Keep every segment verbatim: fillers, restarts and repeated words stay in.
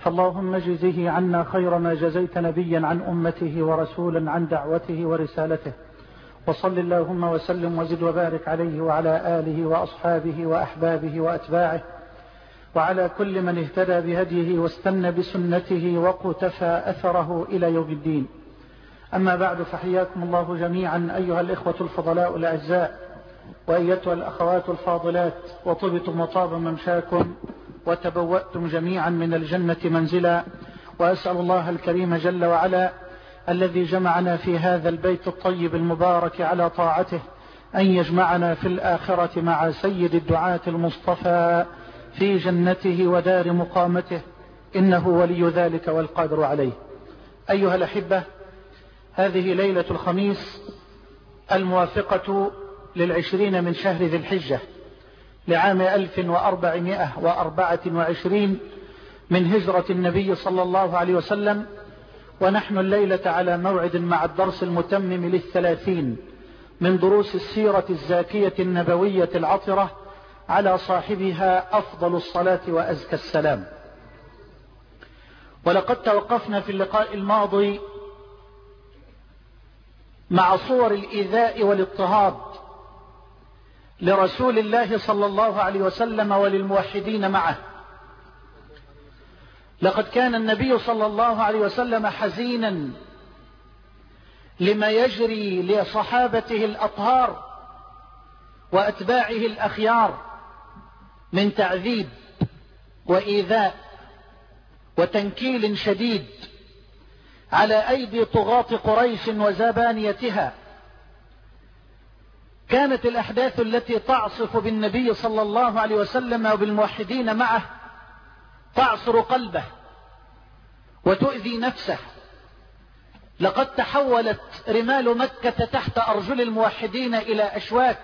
فاللهم اجزه عنا خير ما جزيت نبيا عن أمته ورسولا عن دعوته ورسالته، وصل اللهم وسلم وزد وبارك عليه وعلى آله وأصحابه وأحبابه وأتباعه وعلى كل من اهتدى بهديه واستنى بسنته وقتفى أثره إلى يوم الدين. أما بعد، فحياكم الله جميعا أيها الإخوة الفضلاء الأعزاء وأيتها الأخوات الفاضلات، وطبتم وطاب ممشاكم وتبوأتم جميعا من الجنة منزلا، وأسأل الله الكريم جل وعلا الذي جمعنا في هذا البيت الطيب المبارك على طاعته أن يجمعنا في الآخرة مع سيد الدعاة المصطفى في جنته ودار مقامته، إنه ولي ذلك والقادر عليه. أيها الأحبة، هذه ليلة الخميس الموافقة للعشرين من شهر ذي الحجة لعام ألف وأربعمائة وأربعة وعشرين من هجرة النبي صلى الله عليه وسلم، ونحن الليلة على موعد مع الدرس المتمم للثلاثين من دروس السيرة الزاكية النبوية العطرة على صاحبها أفضل الصلاة وأزكى السلام. ولقد توقفنا في اللقاء الماضي مع صور الإيذاء والاضطهاد لرسول الله صلى الله عليه وسلم وللموحدين معه. لقد كان النبي صلى الله عليه وسلم حزينا لما يجري لصحابته الأطهار وأتباعه الأخيار من تعذيب وإيذاء وتنكيل شديد على أيدي طغاة قريش وزبانيتها. كانت الأحداث التي تعصف بالنبي صلى الله عليه وسلم وبالموحدين معه تعصر قلبه وتؤذي نفسه. لقد تحولت رمال مكة تحت أرجل الموحدين إلى أشواك،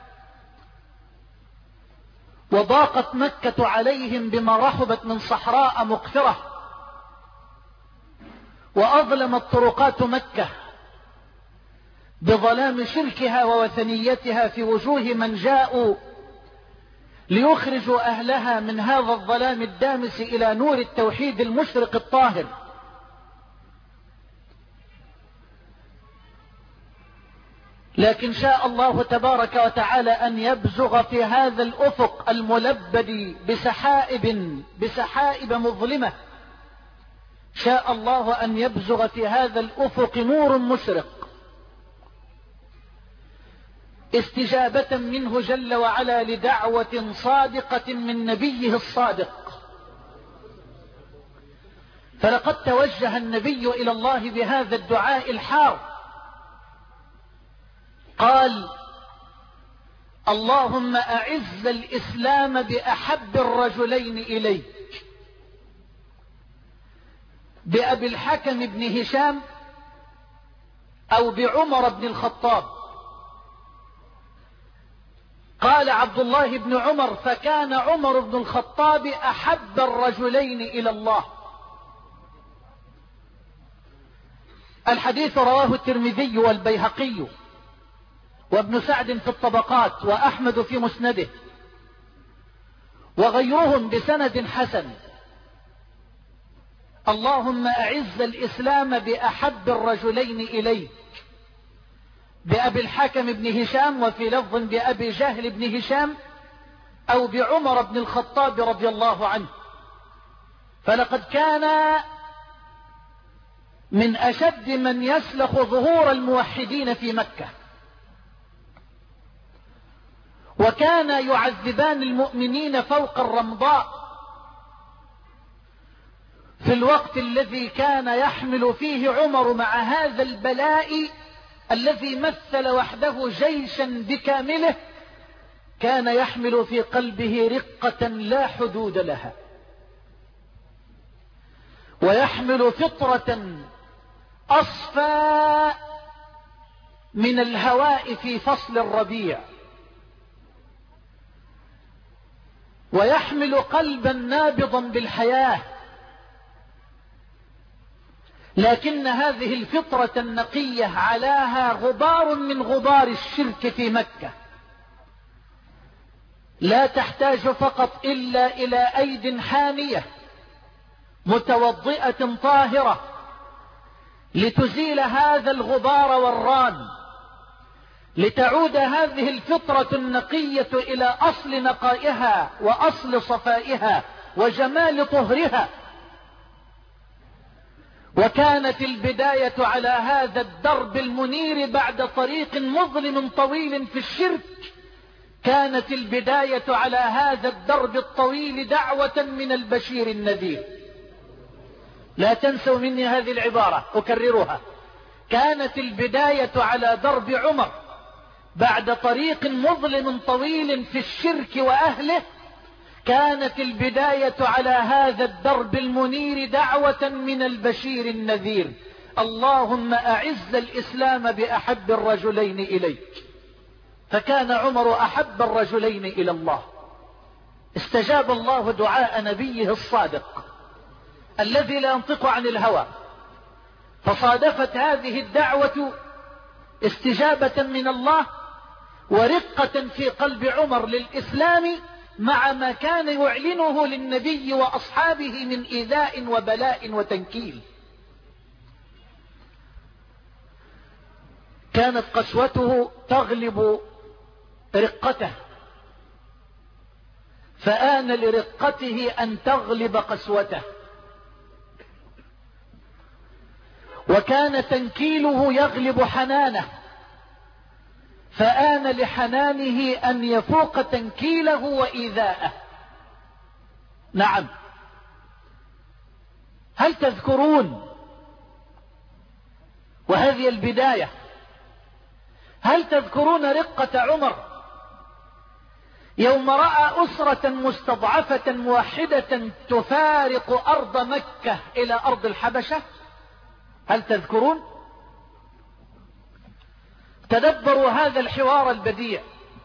وضاقت مكة عليهم بما رحبت من صحراء مقفرة، وأظلمت طرقات مكة بظلام شركها ووثنيتها في وجوه من جاءوا ليخرجوا أهلها من هذا الظلام الدامس إلى نور التوحيد المشرق الطاهر. لكن شاء الله تبارك وتعالى أن يبزغ في هذا الأفق الملبد بسحائب بسحائب مظلمة، شاء الله أن يبزغ في هذا الأفق نور مشرق استجابة منه جل وعلا لدعوة صادقة من نبيه الصادق. فلقد توجه النبي إلى الله بهذا الدعاء الحار، قال: اللهم أعز الإسلام بأحب الرجلين إليك، بأبي الحكم بن هشام أو بعمر بن الخطاب. قال عبد الله بن عمر: فكان عمر بن الخطاب أحب الرجلين إلى الله. الحديث رواه الترمذي والبيهقي وابن سعد في الطبقات وأحمد في مسنده وغيرهم بسند حسن. اللهم أعز الإسلام بأحب الرجلين إليك، بأبي الحكم بن هشام، وفي لفظ بأبي جهل بن هشام أو بعمر بن الخطاب رضي الله عنه. فلقد كان من أشد من يسلخ ظهور الموحدين في مكة، وكان يعذبان المؤمنين فوق الرمضاء في الوقت الذي كان يحمل فيه عمر مع هذا البلاء الذي مثل وحده جيشا بكامله، كان يحمل في قلبه رقة لا حدود لها، ويحمل فطرة أصفى من الهواء في فصل الربيع، ويحمل قلبا نابضا بالحياة. لكن هذه الفطرة النقية علاها غبار من غبار الشرك في مكة، لا تحتاج فقط إلا إلى أيد حانية متوضئة طاهرة لتزيل هذا الغبار والران، لتعود هذه الفطرة النقية إلى أصل نقائها وأصل صفائها وجمال طهرها. وكانت البداية على هذا الدرب المنير بعد طريق مظلم طويل في الشرك، كانت البداية على هذا الدرب الطويل دعوة من البشير النذير. لا تنسوا مني هذه العبارة أكررها، كانت البداية على درب عمر بعد طريق مظلم طويل في الشرك وأهله، كانت البداية على هذا الدرب المنير دعوة من البشير النذير: اللهم أعز الإسلام بأحب الرجلين إليك. فكان عمر أحب الرجلين إلى الله. استجاب الله دعاء نبيه الصادق الذي لا ينطق عن الهوى، فصادفت هذه الدعوة استجابة من الله ورقة في قلب عمر للإسلام، مع ما كان يعلنه للنبي وأصحابه من إيذاء وبلاء وتنكيل. كانت قسوته تغلب رقته، فآن لرقته أن تغلب قسوته، وكان تنكيله يغلب حنانه، فآن لحنانه أن يفوق تنكيله وإيذاءه. نعم، هل تذكرون وهذه البداية، هل تذكرون رقة عمر يوم رأى أسرة مستضعفة موحدة تفارق أرض مكة إلى أرض الحبشة؟ هل تذكرون؟ تدبروا هذا الحوار البديع.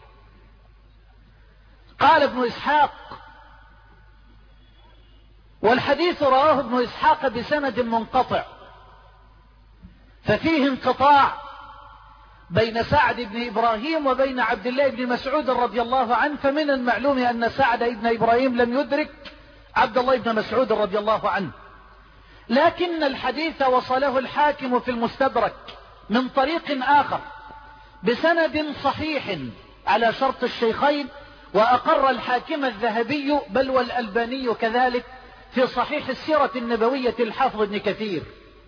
قال ابن إسحاق، والحديث رواه ابن إسحاق بسند منقطع، ففيه انقطاع بين سعد بن إبراهيم وبين عبد الله بن مسعود رضي الله عنه، فمن المعلوم أن سعد بن إبراهيم لم يدرك عبد الله بن مسعود رضي الله عنه، لكن الحديث وصله الحاكم في المستدرك من طريق آخر بسند صحيح على شرط الشيخين، وأقر الحاكم الذهبي بل والألباني كذلك في صحيح السيرة النبوية الحافظ ابن كثير.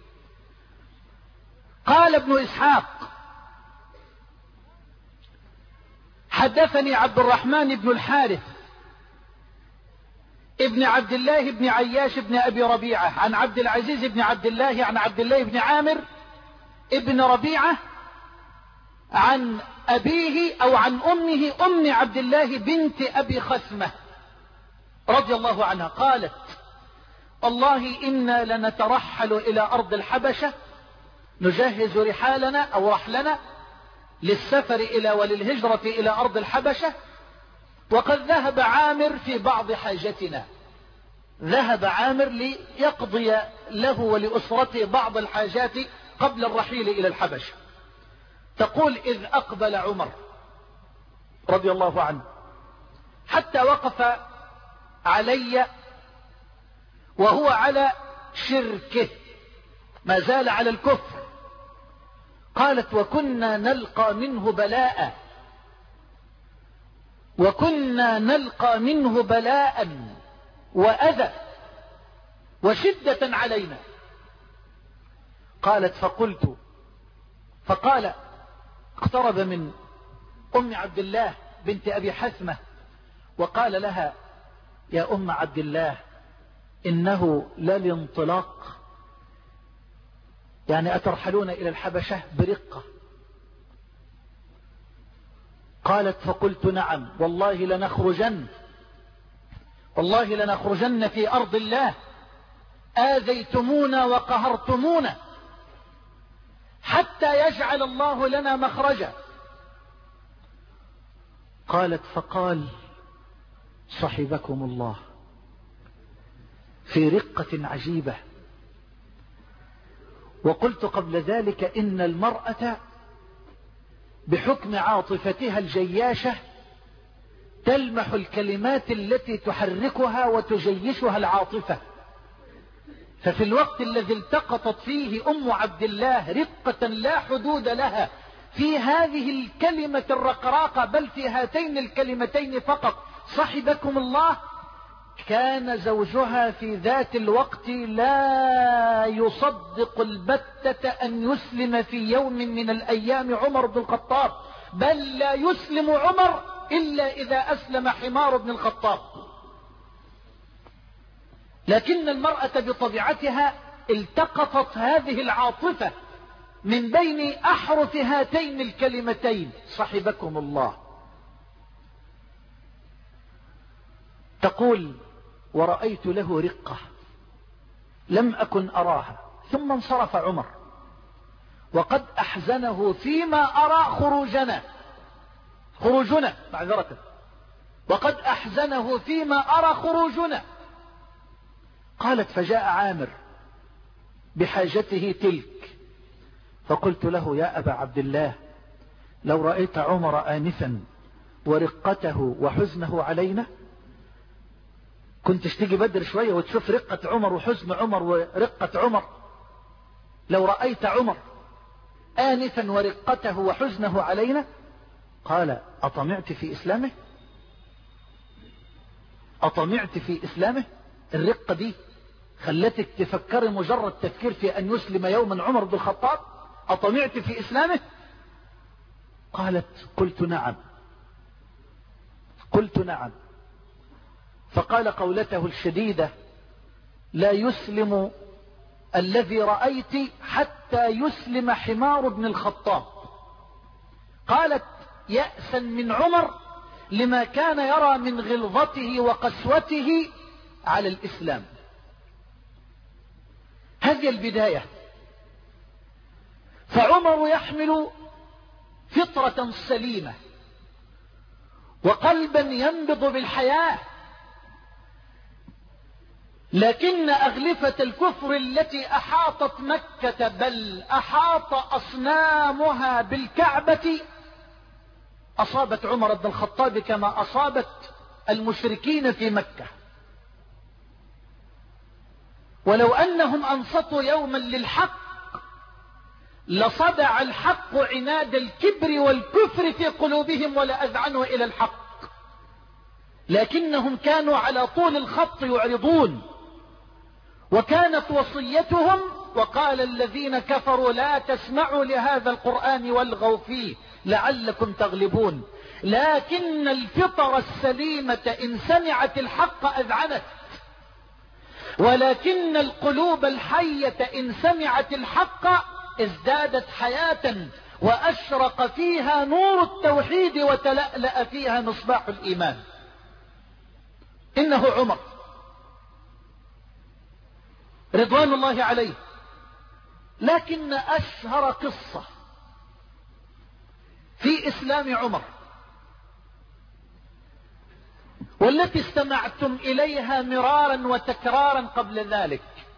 قال ابن إسحاق: حدثني عبد الرحمن بن الحارث ابن عبد الله بن عياش بن أبي ربيعة عن عبد العزيز بن عبد الله عن عبد الله بن عامر ابن ربيعة عن أبيه أو عن أمه أم عبد الله بنت أبي خثمة رضي الله عنها قالت: والله إنا لنترحل إلى أرض الحبشة نجهز رحالنا أو رحلنا للسفر إلى وللهجرة إلى أرض الحبشة، وقد ذهب عامر في بعض حاجتنا، ذهب عامر ليقضي له ولأسرته بعض الحاجات قبل الرحيل إلى الحبشة. تقول: إذ أقبل عمر رضي الله عنه حتى وقف علي وهو على شركه، ما زال على الكفر. قالت: وكنا نلقى منه بلاء وكنا نلقى منه بلاء وأذى وشدة علينا. قالت: فقلت فقال اقترب من أم عبد الله بنت أبي حثمة وقال لها: يا أم عبد الله، إنه للانطلاق، يعني أترحلون إلى الحبشة برقة؟ قالت: فقلت: نعم، والله لنخرجن والله لنخرجن في أرض الله، آذيتمونا وقهرتمونا حتى يجعل الله لنا مخرجا. قالت: فقال: صحبكم الله، في رقة عجيبة. وقلت قبل ذلك إن المرأة بحكم عاطفتها الجياشة تلمح الكلمات التي تحركها وتجيشها العاطفة، ففي الوقت الذي التقطت فيه أم عبد الله رقة لا حدود لها في هذه الكلمة الرقراقة، بل في هاتين الكلمتين فقط، صحبكم الله، كان زوجها في ذات الوقت لا يصدق البتة أن يسلم في يوم من الأيام عمر بن الخطاب، بل لا يسلم عمر إلا إذا أسلم حمار بن الخطاب. لكن المرأة بطبيعتها التقطت هذه العاطفة من بين أحرف هاتين الكلمتين صحبكم الله. تقول: ورأيت له رقة لم أكن أراها، ثم انصرف عمر وقد أحزنه فيما أرى خروجنا خروجنا معذرة وقد أحزنه فيما أرى خروجنا. قالت: فجاء عامر بحاجته تلك، فقلت له: يا أبا عبد الله، لو رأيت عمر آنفا ورقته وحزنه علينا، كنت تيجي بدر شوية وتشوف رقة عمر وحزن عمر ورقة عمر. لو رأيت عمر آنفا ورقته وحزنه علينا. قال: أطمعت في إسلامه أطمعت في إسلامه الرقة دي خلتك تفكري مجرد تفكير في أن يسلم يوما عمر بن الخطاب؟ أطمعت في إسلامه؟ قالت: قلت نعم قلت نعم فقال قولته الشديدة: لا يسلم الذي رأيت حتى يسلم حمار بن الخطاب. قالت: يأسا من عمر لما كان يرى من غلظته وقسوته على الإسلام. هذه البداية. فعمر يحمل فطرة سليمة وقلبا ينبض بالحياة، لكن أغلفة الكفر التي أحاطت مكة، بل أحاط أصنامها بالكعبة، أصابت عمر بن الخطاب كما أصابت المشركين في مكة. ولو أنهم أنصتوا يوما للحق لصدع الحق عناد الكبر والكفر في قلوبهم ولأذعنوا إلى الحق، لكنهم كانوا على طول الخط يعرضون. وكانت وصيتهم: وقال الذين كفروا لا تسمعوا لهذا القرآن والغوا فيه لعلكم تغلبون. لكن الفطر السليمة إن سمعت الحق أذعنت، ولكن القلوب الحية إن سمعت الحق ازدادت حياة وأشرق فيها نور التوحيد وتلألأ فيها مصباح الإيمان. إنه عمر رضوان الله عليه. لكن أشهر قصة في إسلام عمر والتي استمعتم إليها مرارا وتكرارا قبل ذلك،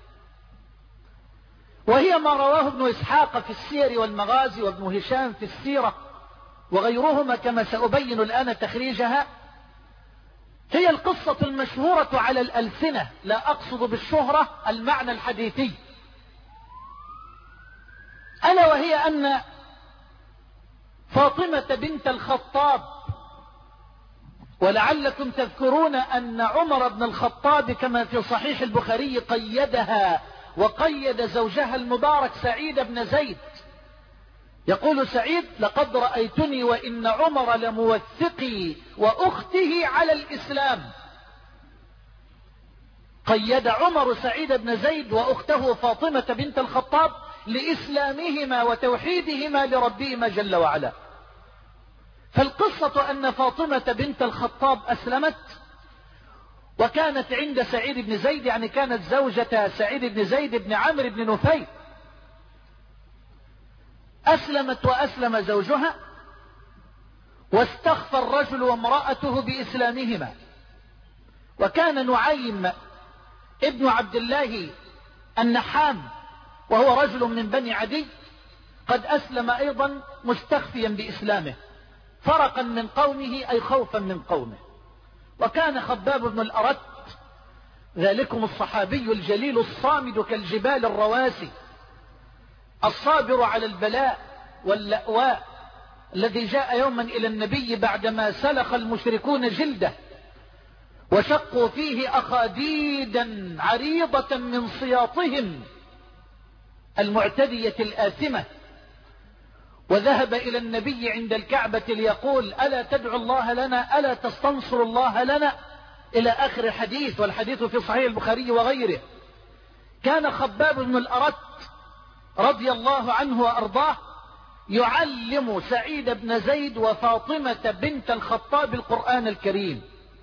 وهي ما رواه ابن إسحاق في السير والمغازي وابن هشام في السيرة وغيرهما كما سأبين الآن تخريجها. هي القصة المشهورة على الألسنة، لا أقصد بالشهرة المعنى الحديثي، ألا وهي أن فاطمة بنت الخطاب، ولعلكم تذكرون أن عمر بن الخطاب كما في صحيح البخاري قيدها وقيد زوجها المبارك سعيد بن زيد. يقول سعيد: لقد رأيتني وإن عمر لموثقي وأخته على الإسلام. قيد عمر سعيد بن زيد وأخته فاطمة بنت الخطاب لإسلامهما وتوحيدهما لربهما جل وعلا. فالقصة أن فاطمة بنت الخطاب أسلمت، وكانت عند سعيد بن زيد، يعني كانت زوجة سعيد بن زيد بن عمرو بن نفيل. أسلمت وأسلم زوجها، واستخفى الرجل وامرأته بإسلامهما. وكان نعيم ابن عبد الله النحام وهو رجل من بني عدي قد أسلم أيضا مستخفيا بإسلامه، فرقا من قومه أي خوفا من قومه. وكان خباب بن الأرت ذلكم الصحابي الجليل الصامد كالجبال الرواسي، الصابر على البلاء واللأواء، الذي جاء يوما إلى النبي بعدما سلخ المشركون جلده وشقوا فيه أخاديدا عريضة من سياطهم المعتدية الآثمة، وذهب إلى النبي عند الكعبة ليقول: ألا تدعو الله لنا، ألا تستنصر الله لنا، إلى آخر الحديث، والحديث في صحيح البخاري وغيره. كان خباب بن الأرت رضي الله عنه وأرضاه يعلم سعيد بن زيد وفاطمة بنت الخطاب القرآن الكريم.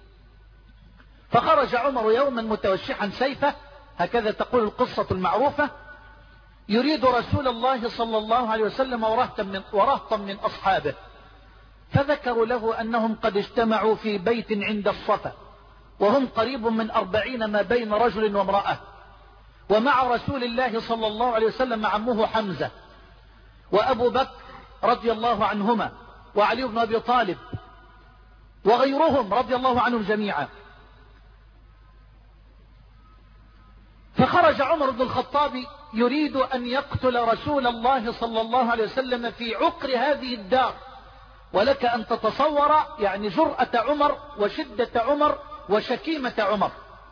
فخرج عمر يوما متوشحا سيفه، هكذا تقول القصة المعروفة، يريد رسول الله صلى الله عليه وسلم ورهطا من, ورهطا من أصحابه، فذكروا له أنهم قد اجتمعوا في بيت عند الصفا، وهم قريب من أربعين ما بين رجل وامرأة، ومع رسول الله صلى الله عليه وسلم عمه حمزة وأبو بكر رضي الله عنهما وعلي بن أبي طالب وغيرهم رضي الله عنهم جميعا. فخرج عمر بن الخطاب يريد أن يقتل رسول الله صلى الله عليه وسلم في عقر هذه الدار، ولك أن تتصور يعني جرأة عمر وشدة عمر وشكيمة عمر.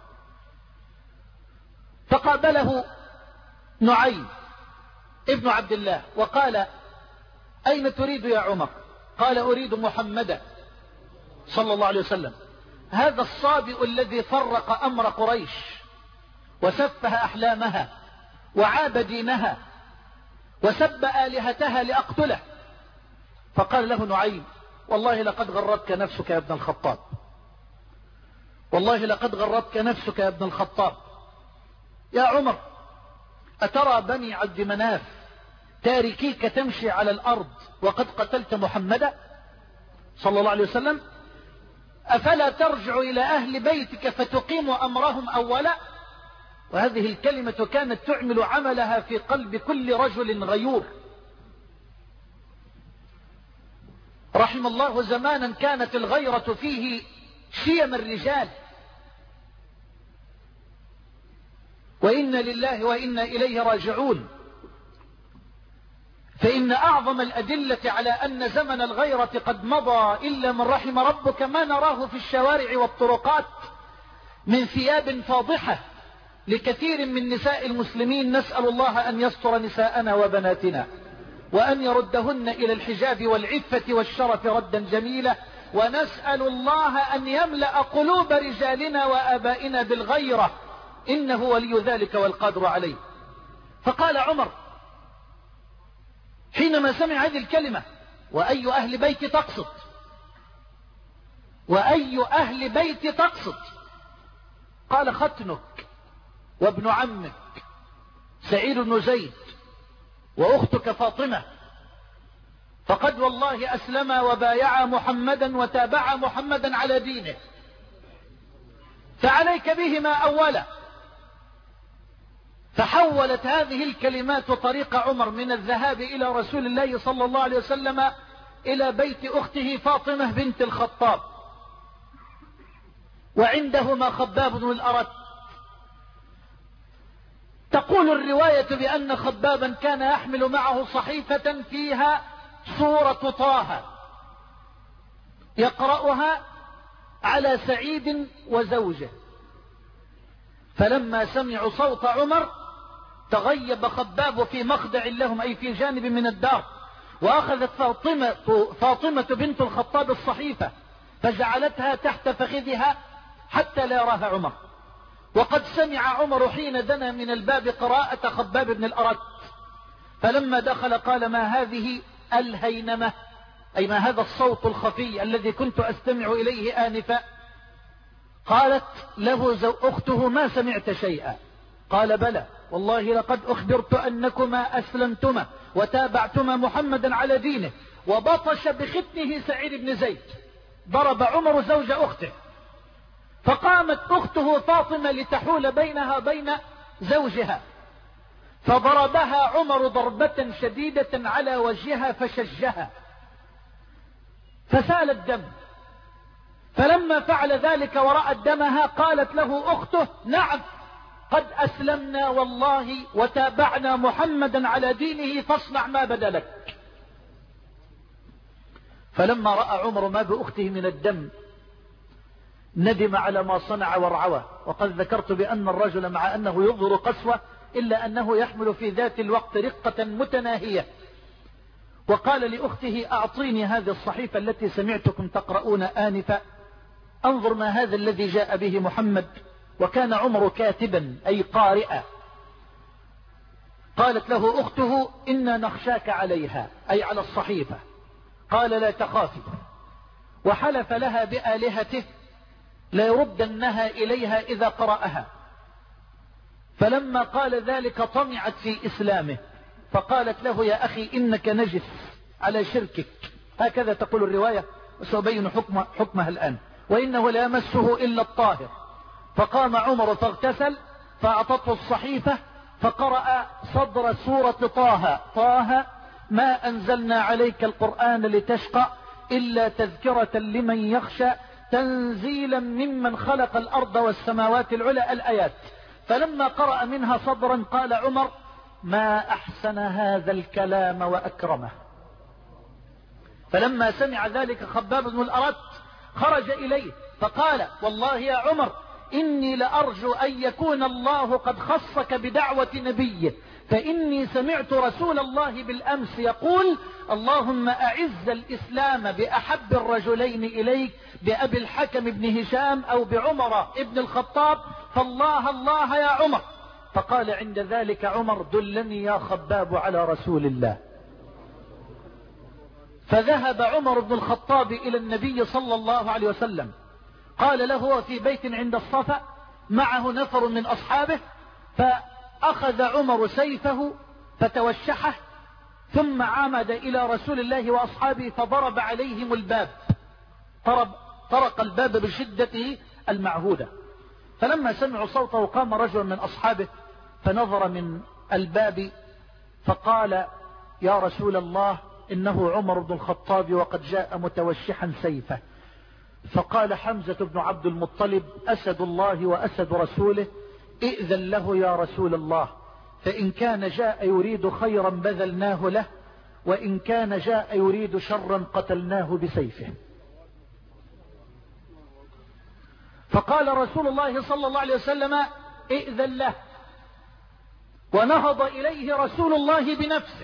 فقابله نعيم ابن عبد الله وقال: أين تريد يا عمر؟ قال: أريد محمدا صلى الله عليه وسلم، هذا الصابئ الذي فرق أمر قريش وسفه أحلامها وعاب دينها وسب آلهتها لأقتله. فقال له نعيم: والله لقد غرتك نفسك يا ابن الخطاب، والله لقد غرتك نفسك يا ابن الخطاب. يا عمر، أترى بني عبد مناف تاركيك تمشي على الأرض وقد قتلت محمدا صلى الله عليه وسلم؟ أفلا ترجع إلى أهل بيتك فتقيم أمرهم أولا؟ وهذه الكلمة كانت تعمل عملها في قلب كل رجل غيور. رحم الله زمانا كانت الغيرة فيه شيم الرجال، وإنا لله وإنا إليه راجعون. فإن أعظم الأدلة على أن زمن الغيرة قد مضى إلا من رحم ربك ما نراه في الشوارع والطرقات من ثياب فاضحة لكثير من نساء المسلمين. نسأل الله أن يستر نساءنا وبناتنا وأن يردهن إلى الحجاب والعفة والشرف ردا جميلا، ونسأل الله أن يملأ قلوب رجالنا وآبائنا بالغيرة، إنه ولي ذلك والقادر عليه. فقال عمر حينما سمع هذه الكلمة: وأي أهل بيت تقصد؟ وأي أهل بيت تقصد؟ قال: ختنك وابن عمك سعيد بن زيد وأختك فاطمة، فقد والله أسلما وبايعا محمدا وتابعا محمدا على دينه، فعليك بهما أولا. فحولت هذه الكلمات طريق عمر من الذهاب إلى رسول الله صلى الله عليه وسلم إلى بيت أخته فاطمة بنت الخطاب، وعندهما خباب بن الأرت. تقول الرواية بأن خبابا كان يحمل معه صحيفة فيها سورة طه يقرأها على سعيد وزوجه. فلما سمعوا صوت عمر تغيب خباب في مخدع لهم، أي في جانب من الدار، وأخذت فاطمة, فاطمة بنت الخطاب الصحيفة فجعلتها تحت فخذها حتى لا يراها عمر. وقد سمع عمر حين دنا من الباب قراءة خباب بن الأرت، فلما دخل قال: ما هذه الهينمة، أي ما هذا الصوت الخفي الذي كنت أستمع إليه آنفا؟ قالت له أخته: ما سمعت شيئا؟ قال: بلى والله لقد أخبرت أنكما أسلمتما وتابعتما محمدا على دينه. وبطش بختنه سعيد بن زيد، ضرب عمر زوج أخته، فقامت أخته فاطمة لتحول بينها وبين زوجها، فضربها عمر ضربة شديدة على وجهها فشجها فسال الدم. فلما فعل ذلك ورأت دمها قالت له أخته: نعم، قد أسلمنا والله وتابعنا محمدا على دينه، فاصنع ما بدا لك. فلما رأى عمر ما بأخته من الدم ندم على ما صنع وارعوى. وقد ذكرت بأن الرجل مع أنه يظهر قسوة إلا أنه يحمل في ذات الوقت رقة متناهية. وقال لأخته: أعطيني هذه الصحيفة التي سمعتكم تقرؤون آنفا، انظر ما هذا الذي جاء به محمد. وكان عمر كاتبا أي قارئا. قالت له أخته: إنا نخشاك عليها، أي على الصحيفة. قال: لا تخافي. وحلف لها بآلهته ليردنها إليها إذا قرأها. فلما قال ذلك طمعت في إسلامه، فقالت له: يا أخي إنك نجس على شركك، هكذا تقول الرواية وسأبين حكم حكمها الآن، وإنه لا يمسه إلا الطاهر. فقام عمر فاغتسل فأعطته الصحيفة فقرأ صدر سورة طه: طه ما أنزلنا عليك القرآن لتشقى إلا تذكرة لمن يخشى تنزيلا ممن خلق الأرض والسماوات العلى، الآيات. فلما قرأ منها صدرا قال عمر: ما أحسن هذا الكلام وأكرمه. فلما سمع ذلك خباب بن الأرت خرج إليه فقال: والله يا عمر إني لأرجو أن يكون الله قد خصك بدعوة نبيه، فإني سمعت رسول الله بالأمس يقول: اللهم أعز الإسلام بأحب الرجلين إليك، بأبي الحكم بن هشام أو بعمر ابن الخطاب، فالله الله يا عمر. فقال عند ذلك عمر: دلني يا خباب على رسول الله. فذهب عمر بن الخطاب إلى النبي صلى الله عليه وسلم، قال له هو في بيت عند الصفا معه نفر من أصحابه، فأخذ عمر سيفه فتوشحه ثم عمد إلى رسول الله وأصحابه فضرب عليهم الباب، طرب طرق الباب بشدته المعهودة. فلما سمعوا صوته قام رجل من أصحابه فنظر من الباب فقال: يا رسول الله إنه عمر بن الخطاب وقد جاء متوشحا سيفه. فقال حمزة بن عبد المطلب: أسد الله وأسد رسوله، ائذن له يا رسول الله، فإن كان جاء يريد خيرا بذلناه له، وإن كان جاء يريد شرا قتلناه بسيفه. فقال رسول الله صلى الله عليه وسلم: ائذن له. ونهض إليه رسول الله بنفسه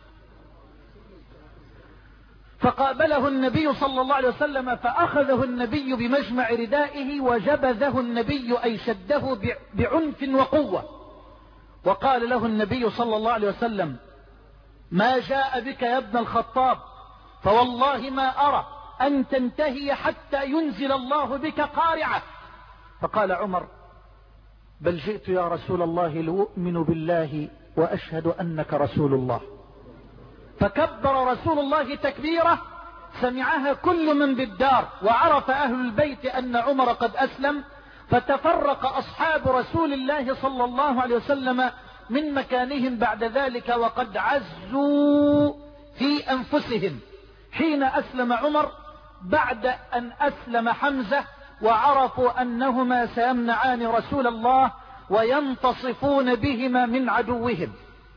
فقابله النبي صلى الله عليه وسلم، فأخذه النبي بمجمع ردائه وجبذه النبي أي شده بعنف وقوة. وقال له النبي صلى الله عليه وسلم: ما جاء بك يا ابن الخطاب، فوالله ما أرى أن تنتهي حتى ينزل الله بك قارعة. فقال عمر: بل جئت يا رسول الله لأؤمن بالله وأشهد أنك رسول الله. فكبر رسول الله تكبيرة سمعها كل من بالدار، وعرف أهل البيت أن عمر قد أسلم. فتفرق أصحاب رسول الله صلى الله عليه وسلم من مكانهم بعد ذلك وقد عزوا في أنفسهم حين أسلم عمر، بعد أن أسلم حمزة وعرفوا أنهما سيمنعان رسول الله وينتصفون بهما من عدوهم.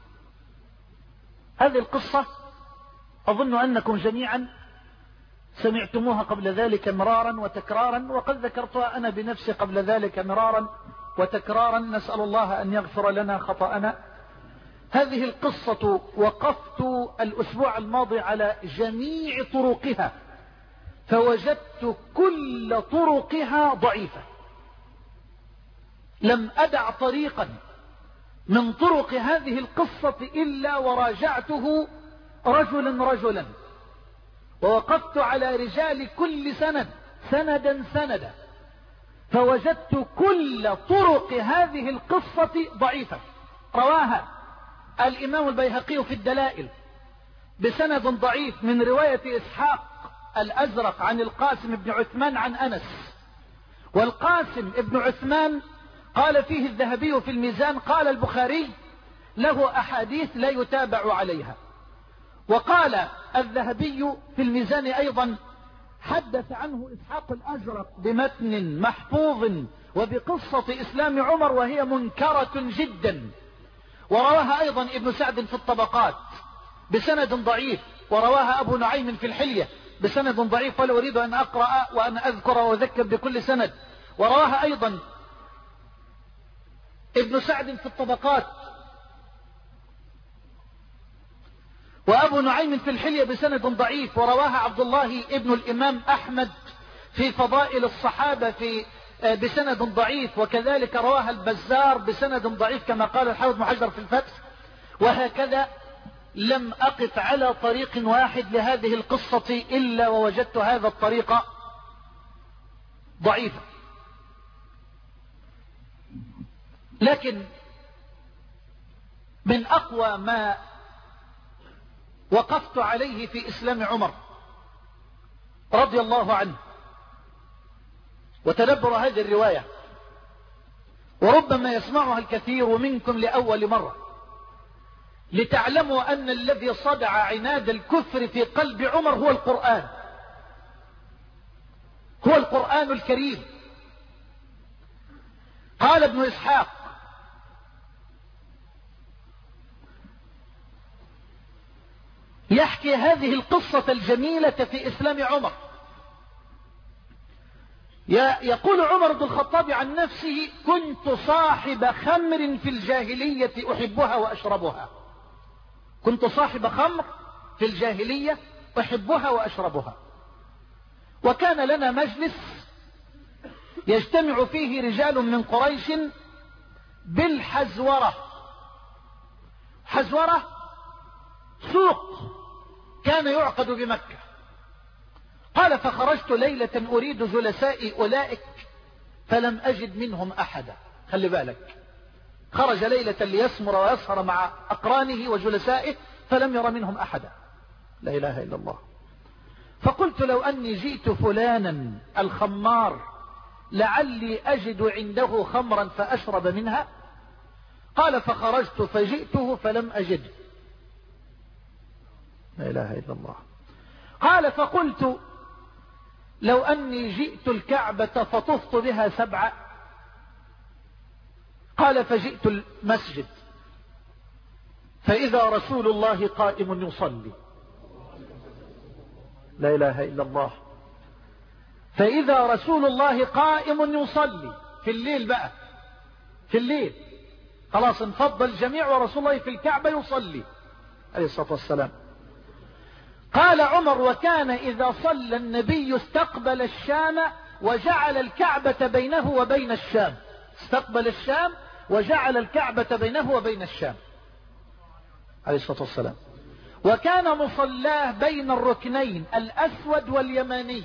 هذه القصة أظن أنكم جميعا سمعتموها قبل ذلك مرارا وتكرارا، وقد ذكرتها أنا بنفسي قبل ذلك مرارا وتكرارا، نسأل الله أن يغفر لنا خطأنا. هذه القصة وقفت الأسبوع الماضي على جميع طرقها فوجدت كل طرقها ضعيفة، لم أدع طريقا من طرق هذه القصة إلا وراجعته رجلا رجلا، ووقفت على رجال كل سند سندا سندا، فوجدت كل طرق هذه القصة ضعيفة. رواها الإمام البيهقي في الدلائل بسند ضعيف من رواية إسحاق الأزرق عن القاسم بن عثمان عن أنس. والقاسم بن عثمان قال فيه الذهبي في الميزان، قال البخاري له أحاديث لا يتابع عليها. وقال الذهبي في الميزان أيضا حدث عنه إسحاق الأزرق بمتن محفوظ وبقصة إسلام عمر وهي منكرة جدا، ورواها أيضا ابن سعد في الطبقات بسند ضعيف، ورواها أبو نعيم في الحلية بسند ضعيف، ولا أريد أن أقرأ وأن أذكر وأذكر بكل سند. ورواها أيضا ابن سعد في الطبقات وأبو نعيم في الحلية بسند ضعيف، ورواها عبد الله ابن الإمام أحمد في فضائل الصحابة في بسند ضعيف، وكذلك رواها البزار بسند ضعيف كما قال الحافظ ابن حجر في الفتح. وهكذا لم أقف على طريق واحد لهذه القصة إلا ووجدت هذا الطريق ضعيفا. لكن من أقوى ما وقفت عليه في إسلام عمر رضي الله عنه، وتدبر هذه الرواية وربما يسمعها الكثير منكم لأول مرة، لتعلموا أن الذي صدع عناد الكفر في قلب عمر هو القرآن، هو القرآن الكريم. قال ابن إسحاق: يحكي هذه القصة الجميلة في إسلام عمر. يقول عمر بن الخطاب عن نفسه: كنت صاحب خمر في الجاهلية أحبها وأشربها. كنت صاحب خمر في الجاهلية أحبها وأشربها. وكان لنا مجلس يجتمع فيه رجال من قريش بالحزورة. حزورة سوق كان يعقد بمكة. قال: فخرجت ليلة أريد جلساء أولئك فلم أجد منهم أحدا. خلي بالك، خرج ليلة ليسمر ويسهر مع أقرانه وجلسائه فلم ير منهم أحدا. لا إله إلا الله. فقلت: لو أني جئت فلانا الخمار لعلي أجد عنده خمرا فأشرب منها. قال: فخرجت فجئته فلم أجد. لا إله إلا الله. قال: فقلت: لو أني جئت الكعبة فطفت بها سبعة. قال: فجئت المسجد فإذا رسول الله قائم يصلي. لا إله إلا الله. فإذا رسول الله قائم يصلي في الليل بقى، في الليل خلاص انفض الجميع ورسول الله في الكعبة يصلي عليه الصلاة والسلام. قال عمر: وكان إذا صلى النبي استقبل الشام وجعل الكعبة بينه وبين الشام. استقبل الشام وجعل الكعبة بينه وبين الشام عليه الصلاة والسلام. وكان مصلاه بين الركنين الأسود واليماني.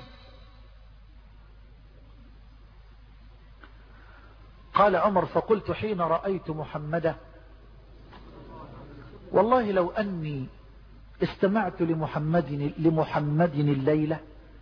قال عمر: فقلت حين رأيت محمدا: والله لو أني استمعت لمحمد لمحمد الليلة،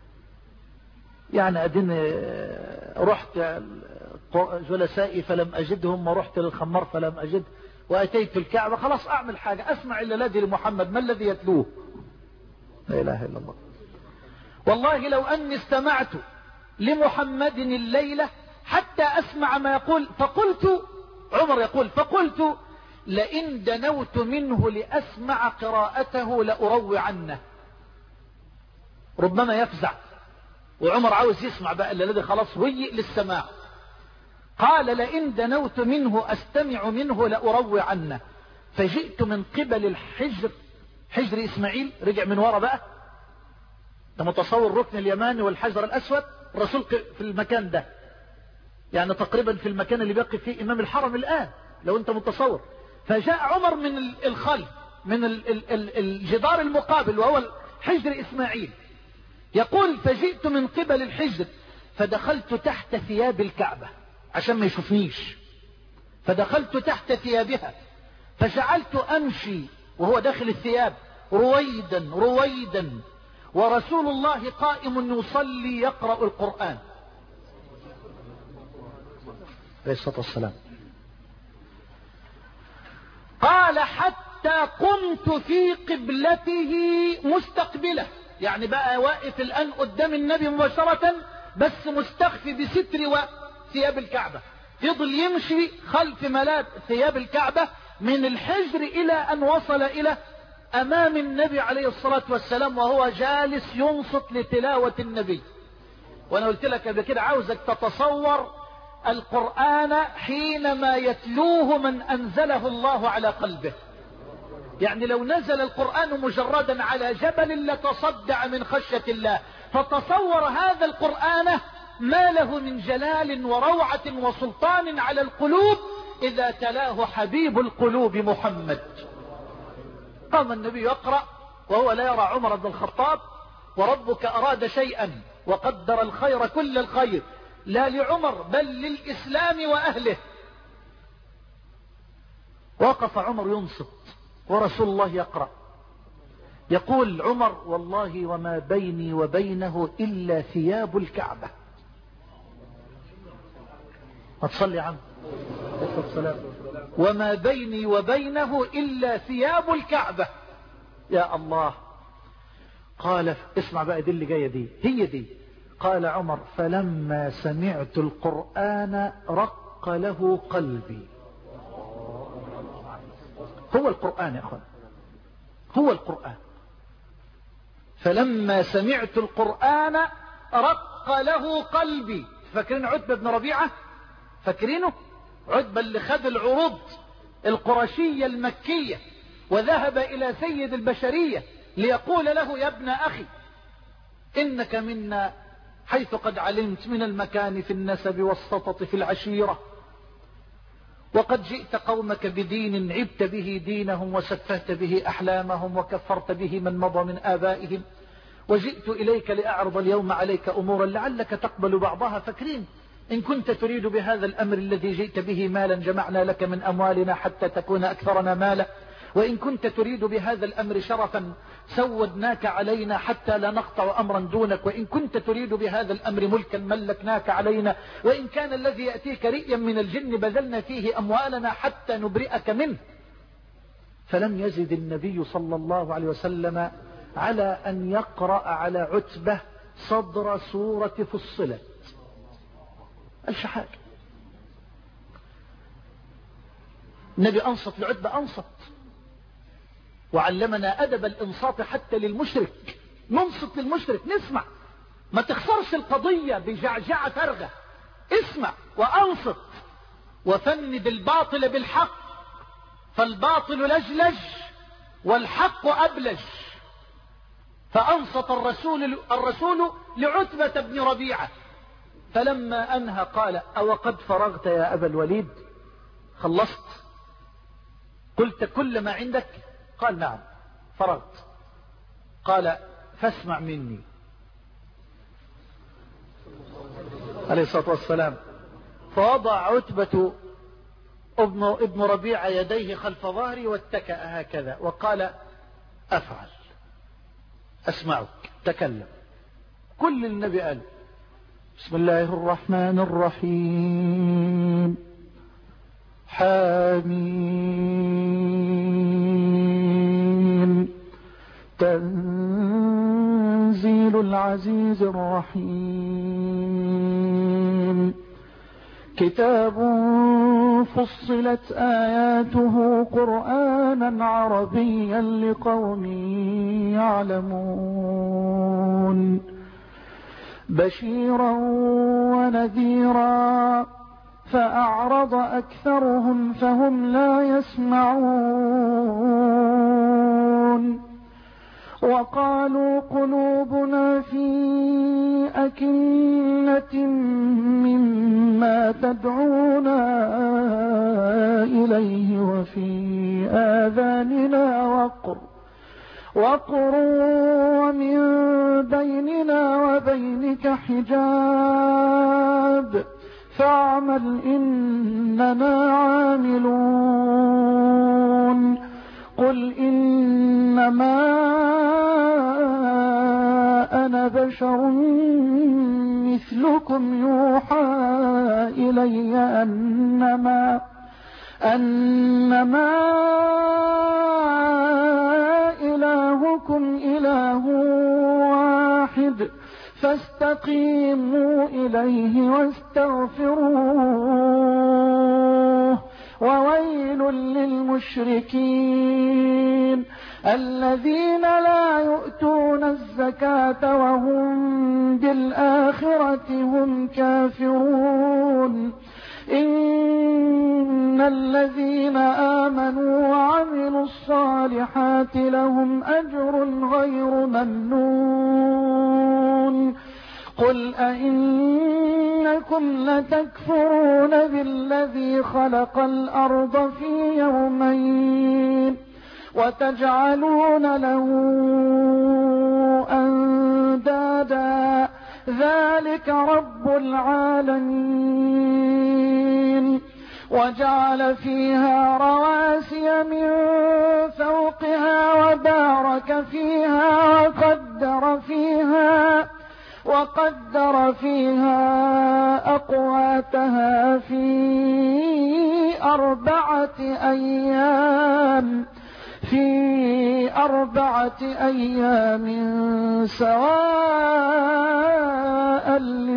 يعني أدين رحت جلسائي فلم أجدهم، ورحت للخمار فلم أجد، وأتيت الكعبة، خلاص أعمل حاجة، أسمع إلا الذي لمحمد، ما الذي يتلوه؟ لا إله إلا الله. والله لو أني استمعت لمحمد الليلة حتى أسمع ما يقول. فقلت، عمر يقول: فقلت لئن دنوت منه لأسمع قراءته لأروع عنه. ربما يفزع، وعمر عاوز يسمع بقى الذي خلاص هيئ للسماع. قال: لئن دنوت منه أستمع منه لأروع عنه. فجئت من قبل الحجر، حجر إسماعيل، رجع من وراء بقى، ده متصور ركن اليماني والحجر الأسود، الرسول في المكان ده، يعني تقريبا في المكان اللي بيقف فيه إمام الحرم الآن لو أنت متصور. فجاء عمر من الخلف، من الجدار المقابل وهو حجر إسماعيل. يقول: فجئت من قبل الحجر فدخلت تحت ثياب الكعبة عشان ما يشوفنيش، فدخلت تحت ثيابها فجعلت أمشي وهو داخل الثياب رويدا رويدا، ورسول الله قائم يصلي يقرأ القرآن عليه الصلاة والسلام. قال: حتى قمت في قبلته مستقبله، يعني بقى واقف الآن قدام النبي مباشرة، بس مستخفي بستر وثياب الكعبة، فضل يمشي خلف ملاذ ثياب الكعبة من الحجر إلى أن وصل إلى أمام النبي عليه الصلاة والسلام وهو جالس ينصت لتلاوة النبي. وأنا قلت لك قبل كده عاوزك تتصور القرآن حينما يتلوه من أنزله الله على قلبه. يعني لو نزل القرآن مجردا على جبل لتصدع من خشية الله، فتصور هذا القرآن ما له من جلال وروعة وسلطان على القلوب إذا تلاه حبيب القلوب محمد. قام النبي يقرأ وهو لا يرى عمر بن الخطاب، وربك أراد شيئا وقدر الخير كل الخير لا لعمر بل للإسلام وأهله. وقف عمر ينصت ورسول الله يقرأ، يقول عمر والله وما بيني وبينه إلا ثياب الكعبة. أتصلي عنه وما بيني وبينه إلا ثياب الكعبة. يا الله. قال اسمع بقى دي اللي جاية دي هي دي. قال عمر فلما سمعت القرآن رق له قلبي. هو القرآن يا أخوان، هو القرآن. فلما سمعت القرآن رق له قلبي. فاكرين عتبة بن ربيعة؟ فاكرينه؟ عتبة اللي خد العروض القرشية المكية وذهب إلى سيد البشرية ليقول له يا ابن أخي إنك منا حيث قد علمت من المكان في النسب والسطط في العشيرة، وقد جئت قومك بدين عبت به دينهم وسفهت به أحلامهم وكفرت به من مضى من آبائهم، وجئت إليك لأعرض اليوم عليك أمورا لعلك تقبل بعضها. فاكرين إن كنت تريد بهذا الأمر الذي جئت به مالا جمعنا لك من أموالنا حتى تكون أكثرنا مالا، وإن كنت تريد بهذا الأمر شرفا سودناك علينا حتى لا نقطع أمرا دونك، وإن كنت تريد بهذا الأمر ملكا ملكناك علينا، وإن كان الذي يأتيك رئيا من الجن بذلنا فيه أموالنا حتى نبرئك منه. فلم يزد النبي صلى الله عليه وسلم على أن يقرأ على عتبة صدر سورة فصلت. قالش حاجة. النبي أنصت لعتبة، أنصت وعلمنا أدب الإنصات حتى للمشرك. ننصت للمشرك، نسمع، ما تخسرش القضية بجعجعة فارغة، اسمع وأنصت وفند الباطل بالحق، فالباطل لجلج والحق أبلج. فأنصت الرسول, الرسول لعتبة بن ربيعة، فلما أنهى قال أو قد فرغت يا أبا الوليد؟ خلصت؟ قلت كل ما عندك؟ قال نعم فرغت. قال فاسمع مني عليه الصلاة والسلام. فوضع عتبة ابن, ابن ربيعة يديه خلف ظهري واتكأ هكذا وقال أفعل، أسمعك، تكلم. كل النبي قال بسم الله الرحمن الرحيم حميم تنزيل العزيز الرحيم كتاب فصلت آياته قرآنا عربيا لقوم يعلمون بشيرا ونذيرا فأعرض أكثرهم فهم لا يسمعون وقالوا قلوبنا في أكنة مما تدعونا إليه وفي آذاننا وقر وقر ومن بيننا وبينك حجاب فاعمل إننا عاملون قل إنما أنا بشر مثلكم يوحى إلي أنما أنما إلهكم إله فاستقيموا إليه واستغفروه. وويل للمشركين الذين لا يؤتون الزكاة وهم بالآخرة هم كافرون. إن الذين آمنوا وعملوا الصالحات لهم أجر غير ممنون. قل أئنكم لتكفرون بالذي خلق الأرض في يومين وتجعلون له أندادا ذلك رب العالمين. وجعل فيها رواسي من فوقها وبارك فيها وقدر فيها وقدر فيها أقواتها في أربعة أيام في أربعة أيام سواء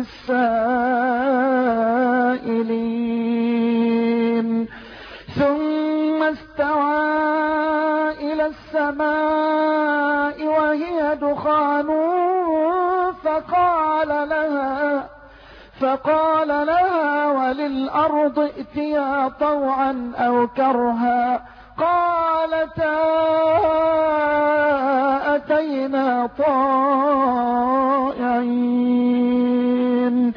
للسائلين. ثم استوى إلى السماء وهي دخان فقال لها فقال لها وللأرض ائتيا طوعا أو كرها قالتا أتينا طائعين.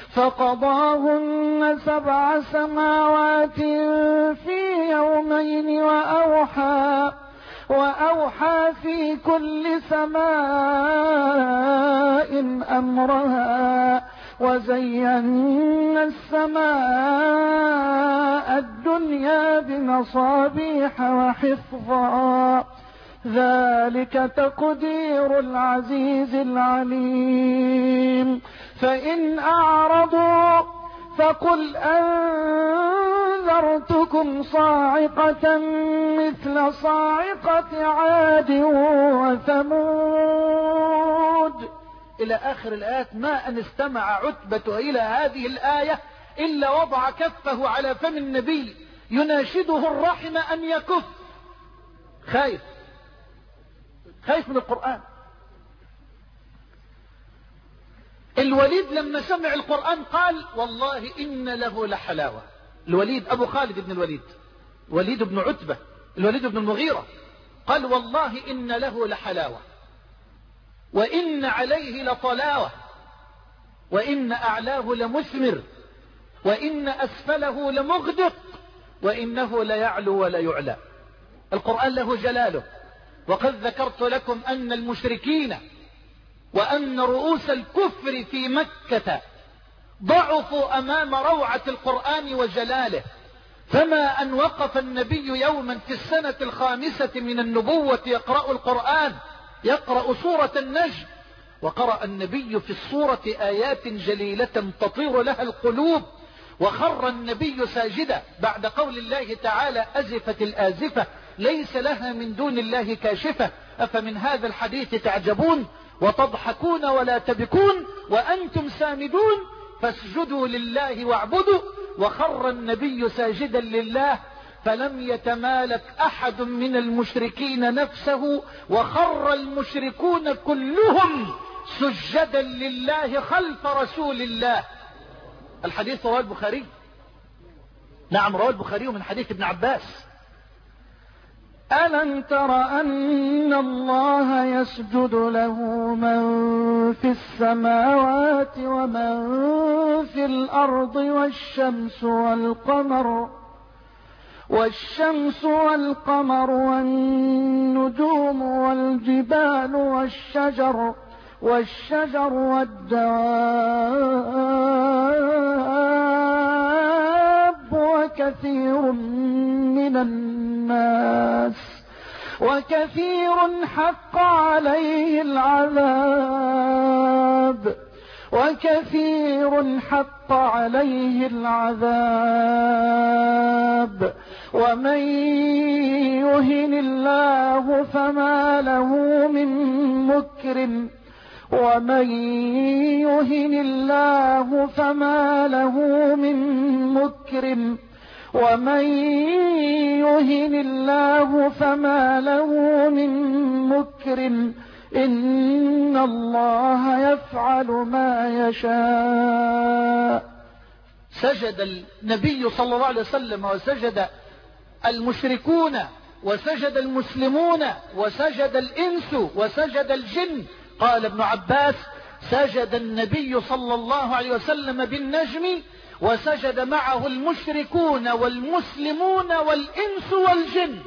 فقضاهن سبع سماوات في يومين وأوحى وأوحى في كل سماء أمرها وزينا السماء الدنيا بمصابيح وحفظا ذلك تقدير العزيز العليم. فإن أعرضوا فقل أنذرتكم صاعقة مثل صاعقة عاد وثمود إلى آخر الآيات. ما أن استمع عتبة إلى هذه الآية إلا وضع كفه على فم النبي يناشده الرحم أن يكف. خايف خايف من القرآن. الوليد لما سمع القرآن قال والله إن له لحلاوة. الوليد أبو خالد بن الوليد، وليد بن عتبة، الوليد بن المغيرة، قال والله إن له لحلاوة وإن عليه لطلاوة وإن أعلاه لمثمر وإن أسفله لمغدق وإنه ليعلو ولا يعلى. القرآن له جلاله. وقد ذكرت لكم أن المشركين وأن رؤوس الكفر في مكة ضعفوا أمام روعة القرآن وجلاله. فما أن وقف النبي يوما في السنة الخامسة من النبوة يقرأ القرآن، يقرأ سورة النجم، وقرأ النبي في السورة آيات جليلة تطير لها القلوب، وخر النبي ساجدا بعد قول الله تعالى أزفت الآزفة ليس لها من دون الله كاشفة أفمن هذا الحديث تعجبون وتضحكون ولا تبكون وأنتم سامدون فاسجدوا لله واعبدوا. وخر النبي ساجدا لله فلم يتمالك أحد من المشركين نفسه، وخر المشركون كلهم سجدا لله خلف رسول الله. الحديث رواه البخاري. نعم رواه البخاري من حديث ابن عباس. ألم تر أن الله يسجد له من في السماوات ومن في الأرض والشمس والقمر والشمس والقمر والنجوم والجبال والشجر والشجر والدواب وكثير من الناس وكثير حق عليه العذاب وكثير حق عليه العذاب ومن يهن الله فما له من مكرم ومن يهن الله فما له من مكرم ومن يهن الله فما له من مكرم إن الله يفعل ما يشاء. سجد النبي صلى الله عليه وسلم وسجد المشركون وسجد المسلمون وسجد الإنس وسجد الجن. قال ابن عباس: سجد النبي صلى الله عليه وسلم بالنجم وسجد معه المشركون والمسلمون والإنس والجن.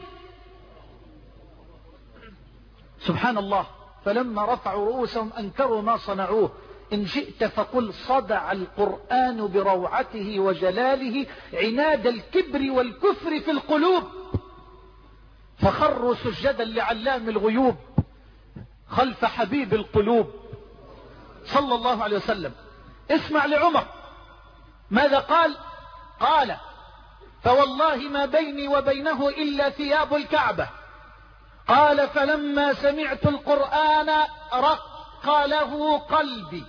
سبحان الله. فلما رفعوا رؤوسهم أنكروا ما صنعوه. إن شئت فقل: صدع القرآن بروعته وجلاله عناد الكبر والكفر في القلوب، فخروا سجدا لعلام الغيوب خلف حبيب القلوب صلى الله عليه وسلم. اسمع لعمر ماذا قال. قال: فوالله ما بيني وبينه إلا ثياب الكعبة. قال: فلما سمعت القرآن رق له قلبي.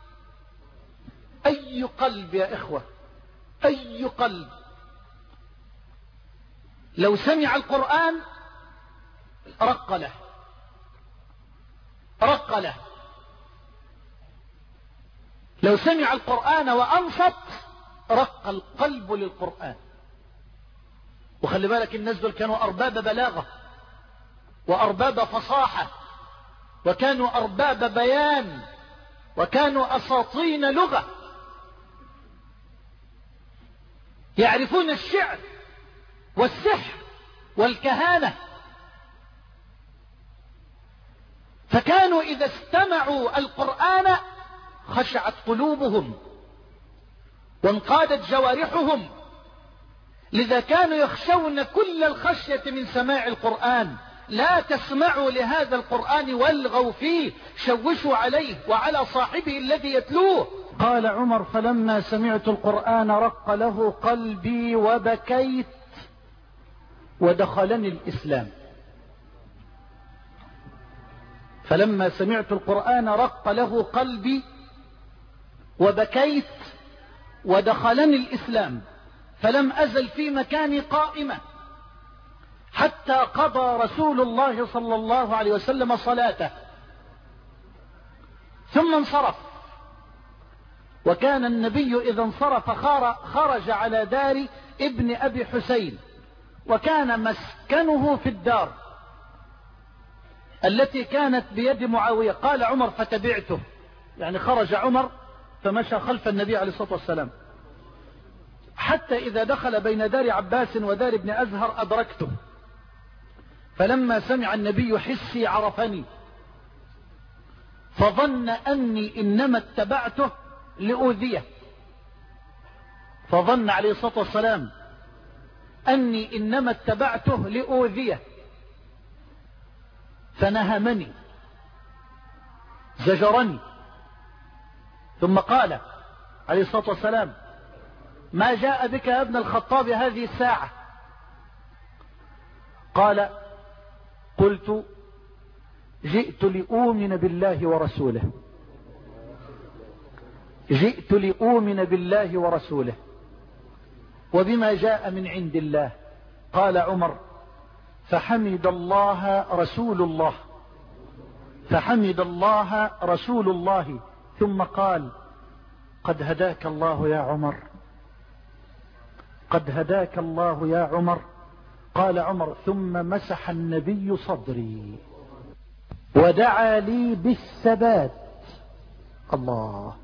أي قلب يا إخوة، أي قلب لو سمع القرآن رق له، رق له. لو سمع القرآن وأنصت رق القلب للقرآن. وخلي بالك الناس دول كانوا أرباب بلاغة وأرباب فصاحة وكانوا أرباب بيان وكانوا أساطين لغة، يعرفون الشعر والسحر والكهانة. فكانوا إذا استمعوا القرآن خشعت قلوبهم وانقادت جوارحهم، لذا كانوا يخشون كل الخشية من سماع القرآن. لا تسمعوا لهذا القرآن والغوا فيه، شوشوا عليه وعلى صاحبه الذي يتلوه. قال عمر: فلما سمعت القرآن رق له قلبي وبكيت ودخلني الإسلام. فلما سمعت القرآن رق له قلبي وبكيت ودخلني الإسلام، فلم أزل في مكاني قائمة حتى قضى رسول الله صلى الله عليه وسلم صلاته ثم انصرف. وكان النبي إذا انصرف خرج على دار ابن أبي حسين، وكان مسكنه في الدار التي كانت بيد معاوية. قال عمر: فتبعته، يعني خرج عمر فمشى خلف النبي عليه الصلاة والسلام حتى إذا دخل بين دار عباس ودار ابن أزهر أدركته. فلما سمع النبي حسي عرفني، فظن أني إنما اتبعته لأوذيه. فظن عليه الصلاة والسلام أني إنما اتبعته لأوذيه، فنهمني زجرني، ثم قال عليه الصلاة والسلام: ما جاء بك يا ابن الخطاب هذه الساعة؟ قال: قلت: جئت لأؤمن بالله ورسوله، جئت لأؤمن بالله ورسوله وبما جاء من عند الله. قال عمر: فحمد الله رسول الله، فحمد الله رسول الله، ثم قال: قد هداك الله يا عمر، قد هداك الله يا عمر. قال عمر: ثم مسح النبي صدري ودعا لي بالثبات. الله.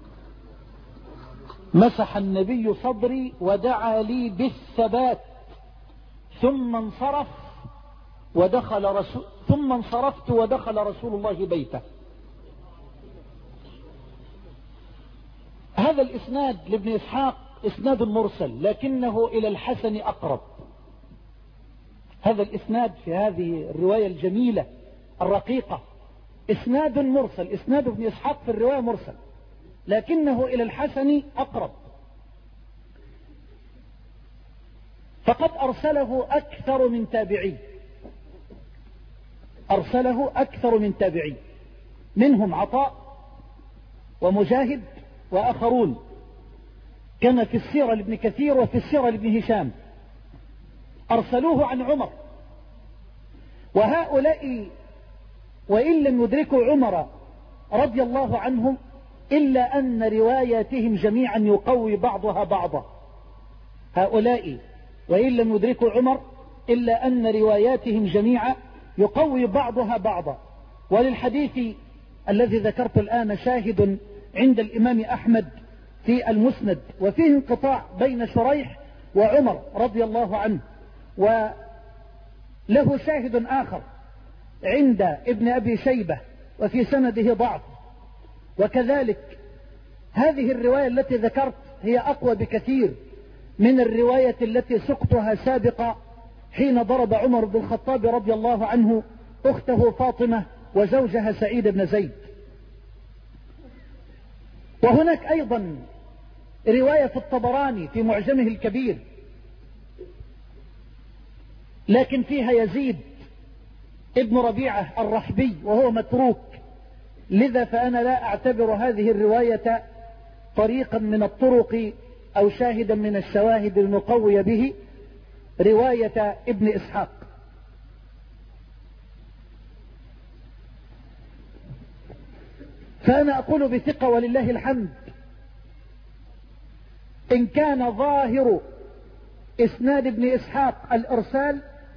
مسح النبي صدري ودعا لي بالثبات، ثم انصرف ودخل رسول ثم انصرفت ودخل رسول الله بيته. هذا الإسناد لابن إسحاق إسناد مرسل، لكنه إلى الحسن أقرب. هذا الإسناد في هذه الرواية الجميلة الرقيقة إسناد مرسل، إسناد ابن إسحاق في الرواية مرسل، لكنه إلى الحسن أقرب. فقد أرسله أكثر من تابعي، أرسله أكثر من تابعي، منهم عطاء ومجاهد وآخرون، كما في السيرة لابن كثير وفي السيرة لابن هشام، أرسلوه عن عمر. وهؤلاء وإن لم يدركوا عمر رضي الله عنه إلا أن رواياتهم جميعا يقوي بعضها بعضا. هؤلاء وإن لم يدركوا عمر إلا أن رواياتهم جميعا يقوي بعضها بعضا. وللحديث الذي ذكرت الآن شاهد عند الإمام أحمد في المسند، وفيه انقطاع بين شريح وعمر رضي الله عنه، وله شاهد آخر عند ابن أبي شيبة وفي سنده ضعف. وكذلك هذه الرواية التي ذكرت هي أقوى بكثير من الرواية التي سقتها سابقا حين ضرب عمر بن الخطاب رضي الله عنه أخته فاطمة وزوجها سعيد بن زيد. وهناك أيضا رواية في الطبراني في معجمه الكبير، لكن فيها يزيد ابن ربيعة الرحبي وهو متروك، لذا فأنا لا أعتبر هذه الرواية طريقا من الطرق أو شاهدا من الشواهد المقوية به رواية ابن إسحاق. فأنا أقول بثقة ولله الحمد إن كان ظاهر إسناد ابن إسحاق الإرسال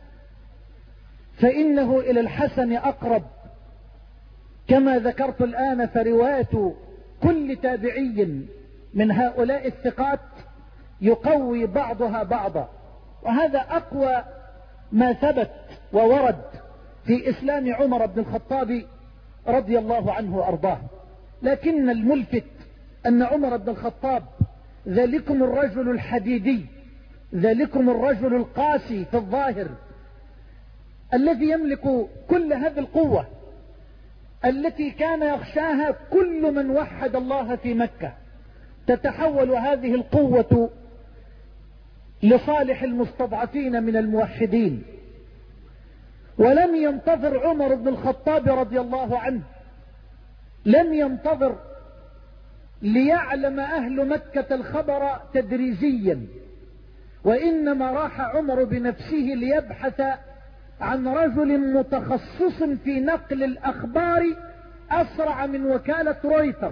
فإنه إلى الحسن أقرب، كما ذكرت الآن فرواية كل تابعي من هؤلاء الثقات يقوي بعضها بعضا، وهذا أقوى ما ثبت وورد في إسلام عمر بن الخطاب رضي الله عنه وأرضاه. لكن الملفت أن عمر بن الخطاب ذلكم الرجل الحديدي، ذلكم الرجل القاسي في الظاهر، الذي يملك كل هذه القوة التي كان يخشاها كل من وحد الله في مكة، تتحول هذه القوة لصالح المستضعفين من الموحدين. ولم ينتظر عمر بن الخطاب رضي الله عنه، لم ينتظر ليعلم أهل مكة الخبر تدريجيا، وإنما راح عمر بنفسه ليبحث عن رجل متخصص في نقل الأخبار أسرع من وكالة رويتر.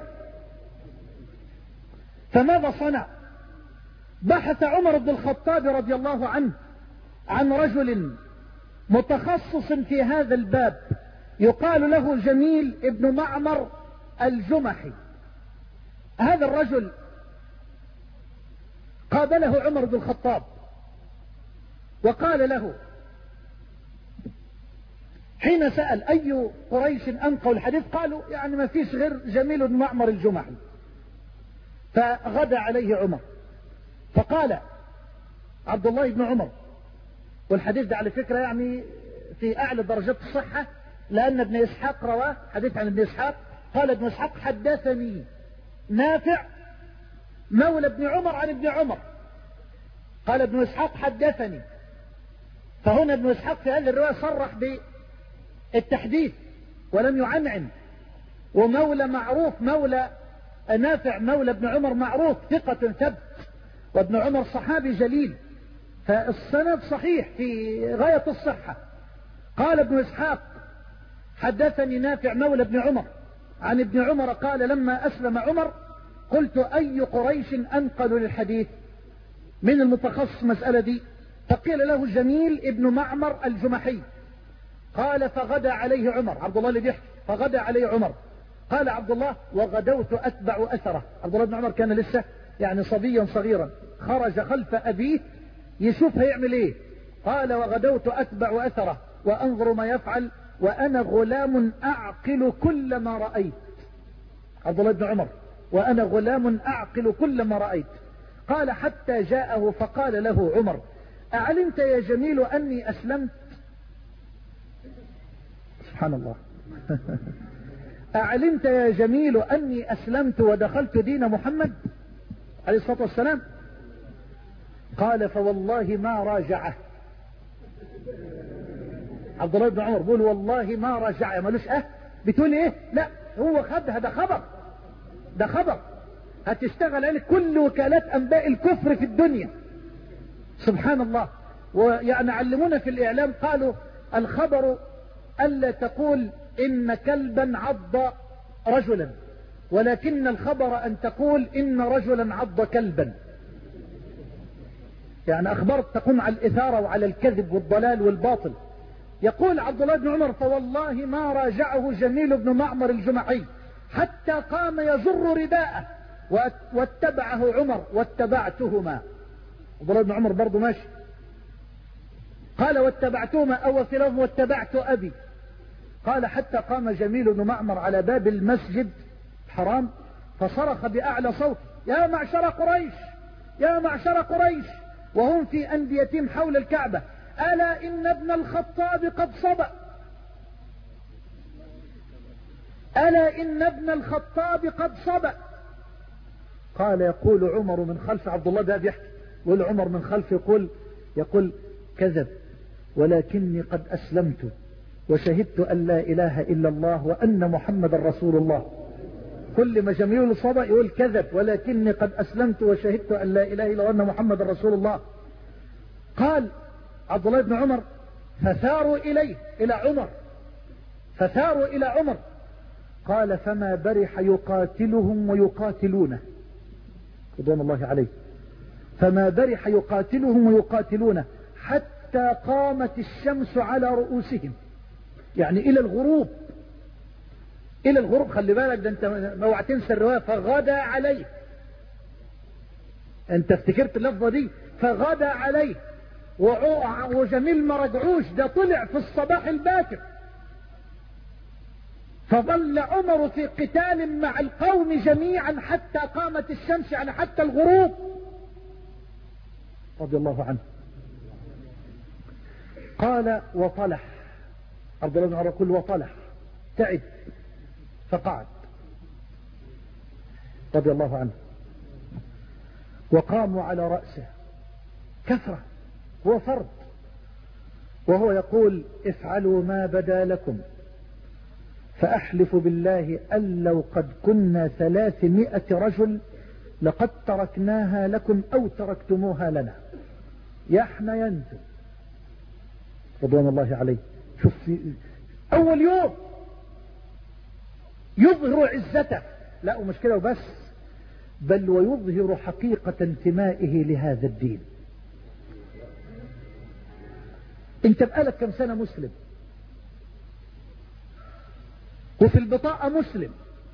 فماذا صنع؟ بحث عمر بن الخطاب رضي الله عنه عن رجل متخصص في هذا الباب يقال له جميل ابن معمر الجمحي. هذا الرجل قابله عمر بن الخطاب وقال له حين سأل أي قريش أنقوا الحديث، قالوا يعني ما فيش غير جميل بن معمر الجمحي. فغدا عليه عمر فقال عبد الله بن عمر، والحديث ده على فكرة يعني في أعلى درجات الصحة، لأن ابن إسحاق رواه حديث عن ابن إسحاق، قال ابن إسحاق حدثني نافع مولى ابن عمر عن ابن عمر، قال ابن إسحاق حدثني. فهنا ابن إسحاق في هذه الرواية صرح بالتحديث ولم يعنعن، ومولى معروف، مولى نافع مولى ابن عمر معروف ثقة ثبت، وابن عمر صحابي جليل، فالسند صحيح في غاية الصحة. قال ابن إسحاق حدثني نافع مولى ابن عمر عن ابن عمر قال لما أسلم عمر قلت أي قريش أنقل للحديث من المتخصص مسألة دي؟ فقيل له جميل ابن معمر الجمحي. قال فغدا عليه عمر، عبد الله اللي بيحكي، فغدا عليه عمر. قال عبد الله وغدوت أتبع أثره. عبد الله بن عمر كان لسه يعني صبيا صغيرا، خرج خلف أبيه يشوف هيعمل ايه. قال وغدوت أتبع أثره وأنظر ما يفعل وأنا غلام أعقل كل ما رأيت. عبد الله بن عمر وأنا غلام أعقل كل ما رأيت. قال حتى جاءه فقال له عمر أعلمت يا جميل أني أسلمت؟ سبحان الله. أعلمت يا جميل أني أسلمت ودخلت دين محمد عليه الصلاة والسلام؟ قال فوالله ما راجعه. عبد الله بن عمر بيقول والله ما راجعه، مالوش اه بتقول ايه؟ لا هو خد هذا خبر، ده خبر هتشتغل عليه كل وكالات أنباء الكفر في الدنيا. سبحان الله. ويعني علمونا في الإعلام قالوا الخبر ألا تقول إن كلبا عض رجلا، ولكن الخبر أن تقول إن رجلا عض كلبا. يعني أخبرت تقوم على الإثارة وعلى الكذب والضلال والباطل. يقول عبد الله بن عمر فوالله ما راجعه جميل بن معمر الجمحي حتى قام يجر رداءه واتبعه عمر واتبعتهما. عبد الله بن عمر برضه ماشي. قال واتبعتهما أو في لفظ واتبعت أبي. قال حتى قام جميل بن معمر على باب المسجد الحرام فصرخ بأعلى صوت يا معشر قريش يا معشر قريش وهم في أنديتهم حول الكعبة ألا إن ابن الخطاب قد صبأ ألا إن ابن الخطاب قد صبأ. قال يقول عمر من خلف، عبد الله ده بيحكي، يقول عمر من خلف يقول يقول كذب ولكني قد أسلمت وشهدت أن لا إله إلا الله وأن محمد رسول الله. كل ما جميل صبأ يقول كذب ولكني قد أسلمت وشهدت أن لا إله إلا الله وأن محمد رسول الله. قال عبد الله بن عمر فثاروا إليه إلى عمر فثاروا إلى عمر قال فما برح يقاتلهم ويقاتلونه رضوان الله عليه، فما برح يقاتلهم ويقاتلونه حتى قامت الشمس على رؤوسهم، يعني إلى الغروب إلى الغروب. خلي بالك ده أنت اوعى تنسى الرواية فغدا عليه، أنت افتكرت اللفظة دي فغدا عليه وجميل ما رجعوش، ده طلع في الصباح الباكر. فظل عمر في قتال مع القوم جميعا حتى قامت الشمس، يعني حتى الغروب رضي الله عنه. قال وطلح عبد الله بن عمر يقول وطلح تعب فقعد رضي الله عنه وقاموا على رأسه كثرة، هو فرد، وهو يقول افعلوا ما بدا لكم فأحلف بالله أن لو قد كنا ثلاثمائة رجل لقد تركناها لكم أو تركتموها لنا. يحنى ينزل رضوان الله عليه. شوف في أول يوم يظهر عزته، لا ومش كده وبس، بل ويظهر حقيقة انتمائه لهذا الدين. انت بقالك كم سنة مسلم وفي البطاقة مسلم،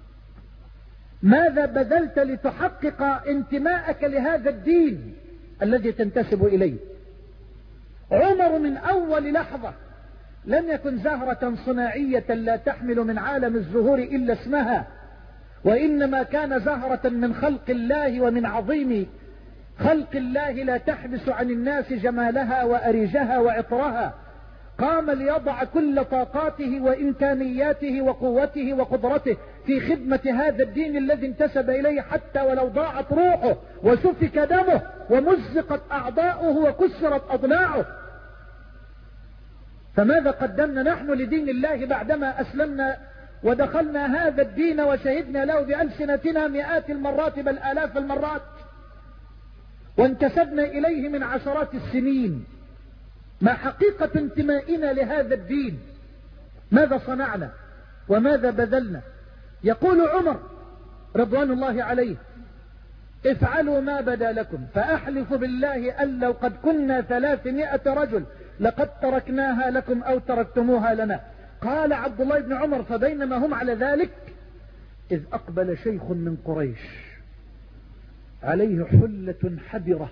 ماذا بذلت لتحقق انتماءك لهذا الدين الذي تنتسب إليه؟ عمر من أول لحظة لم يكن زهرة صناعية لا تحمل من عالم الزهور إلا اسمها، وإنما كان زهرة من خلق الله ومن عظيم خلق الله لا تحبس عن الناس جمالها وأريجها وعطرها. قام ليضع كل طاقاته وإمكانياته وقوته وقدرته في خدمة هذا الدين الذي انتسب إليه، حتى ولو ضاعت روحه وسفك دمه ومزقت أعضاؤه وكسرت أضلاعه. فماذا قدمنا نحن لدين الله بعدما أسلمنا ودخلنا هذا الدين وشهدنا له بألسنتنا مئات المرات بل آلاف المرات، وانتسبنا إليه من عشرات السنين؟ ما حقيقة انتمائنا لهذا الدين؟ ماذا صنعنا وماذا بذلنا؟ يقول عمر رضوان الله عليه افعلوا ما بدا لكم فأحلف بالله أن لو قد كنا ثلاثمائة رجل لقد تركناها لكم أو تركتموها لنا. قال عبد الله بن عمر فبينما هم على ذلك إذ أقبل شيخ من قريش عليه حلة حبرة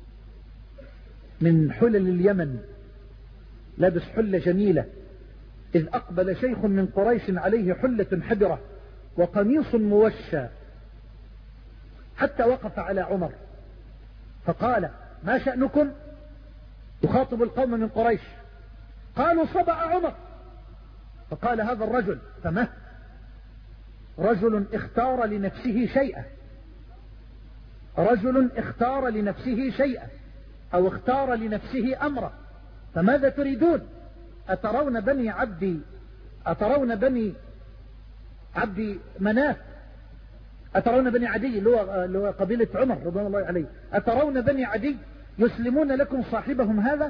من حلل اليمن، لابس حلة جميلة. إذ أقبل شيخ من قريش عليه حلة حبرة وقميص موشى حتى وقف على عمر فقال ما شأنكم؟ يخاطب القوم من قريش. قالوا صبأ عمر. فقال هذا الرجل فما؟ رجل اختار لنفسه شيئا، رجل اختار لنفسه شيئا أو اختار لنفسه أمرا، فماذا تريدون؟ أترون بني عبد أترون بني عبد مناف أترون بني عدي اللي هو, اللي هو قبيلة عمر رضوان الله عليه، أترون بني عدي يسلمون لكم صاحبهم هذا؟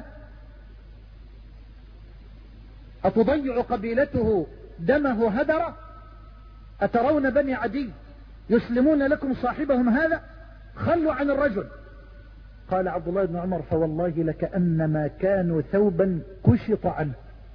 أتضيع قبيلته دمه هدر؟ أترون بني عدي يسلمون لكم صاحبهم هذا؟ خلوا عن الرجل. قال عبد الله بن عمر فوالله لكأنما كانوا ثوبا كشط عنه،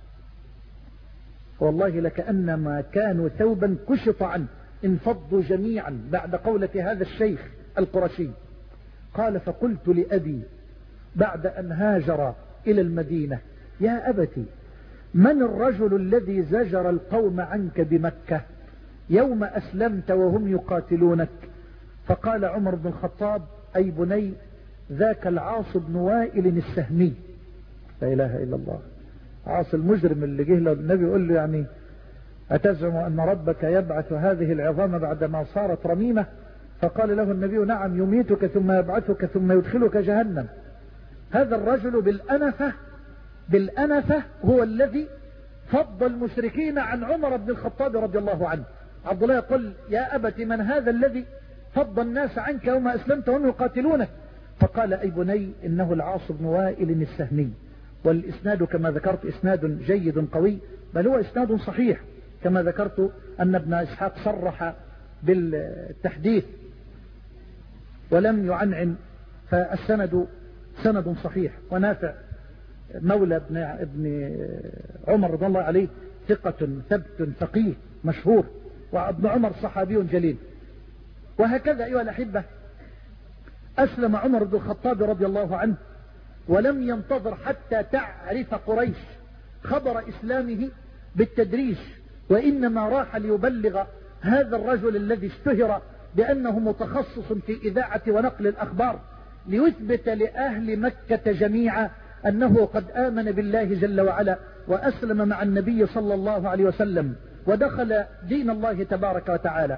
والله لكأنما كانوا ثوبا كشط عنه، انفضوا جميعا بعد قولة هذا الشيخ القرشي. قال فقلت لأبي بعد أن هاجر إلى المدينة يا أبتي من الرجل الذي زجر القوم عنك بمكة يوم أسلمت وهم يقاتلونك؟ فقال عمر بن الخطاب أي بني ذاك العاص بن وائل السهمي. لا إله إلا الله، عاص المجرم اللي جه له النبي يقول له يعني أتزعم أن ربك يبعث هذه العظام بعدما صارت رميمة؟ فقال له النبي نعم، يميتك ثم يبعثك ثم يدخلك جهنم. هذا الرجل بالأنفة بالأنفة هو الذي فض المشركين عن عمر بن الخطاب رضي الله عنه. عبد الله يقول يا أبت من هذا الذي فض الناس عنك يوم أسلمت وهم يقاتلونك؟ فقال أي بني إنه العاص بن وائل السهمي. والإسناد كما ذكرت إسناد جيد قوي، بل هو إسناد صحيح كما ذكرت أن ابن إسحاق صرح بالتحديث ولم يعنعن، فالسند سند صحيح. ونافع مولى ابن, ابن عمر رضي الله عليه ثقة ثبت فقيه مشهور، وابن عمر صحابي جليل. وهكذا أيها الأحبة أسلم عمر بن الخطاب رضي الله عنه، ولم ينتظر حتى تعرف قريش خبر إسلامه بالتدريج، وإنما راح ليبلغ هذا الرجل الذي اشتهر بأنه متخصص في إذاعة ونقل الأخبار، ليثبت لأهل مكة جميعا أنه قد آمن بالله جل وعلا وأسلم مع النبي صلى الله عليه وسلم ودخل دين الله تبارك وتعالى.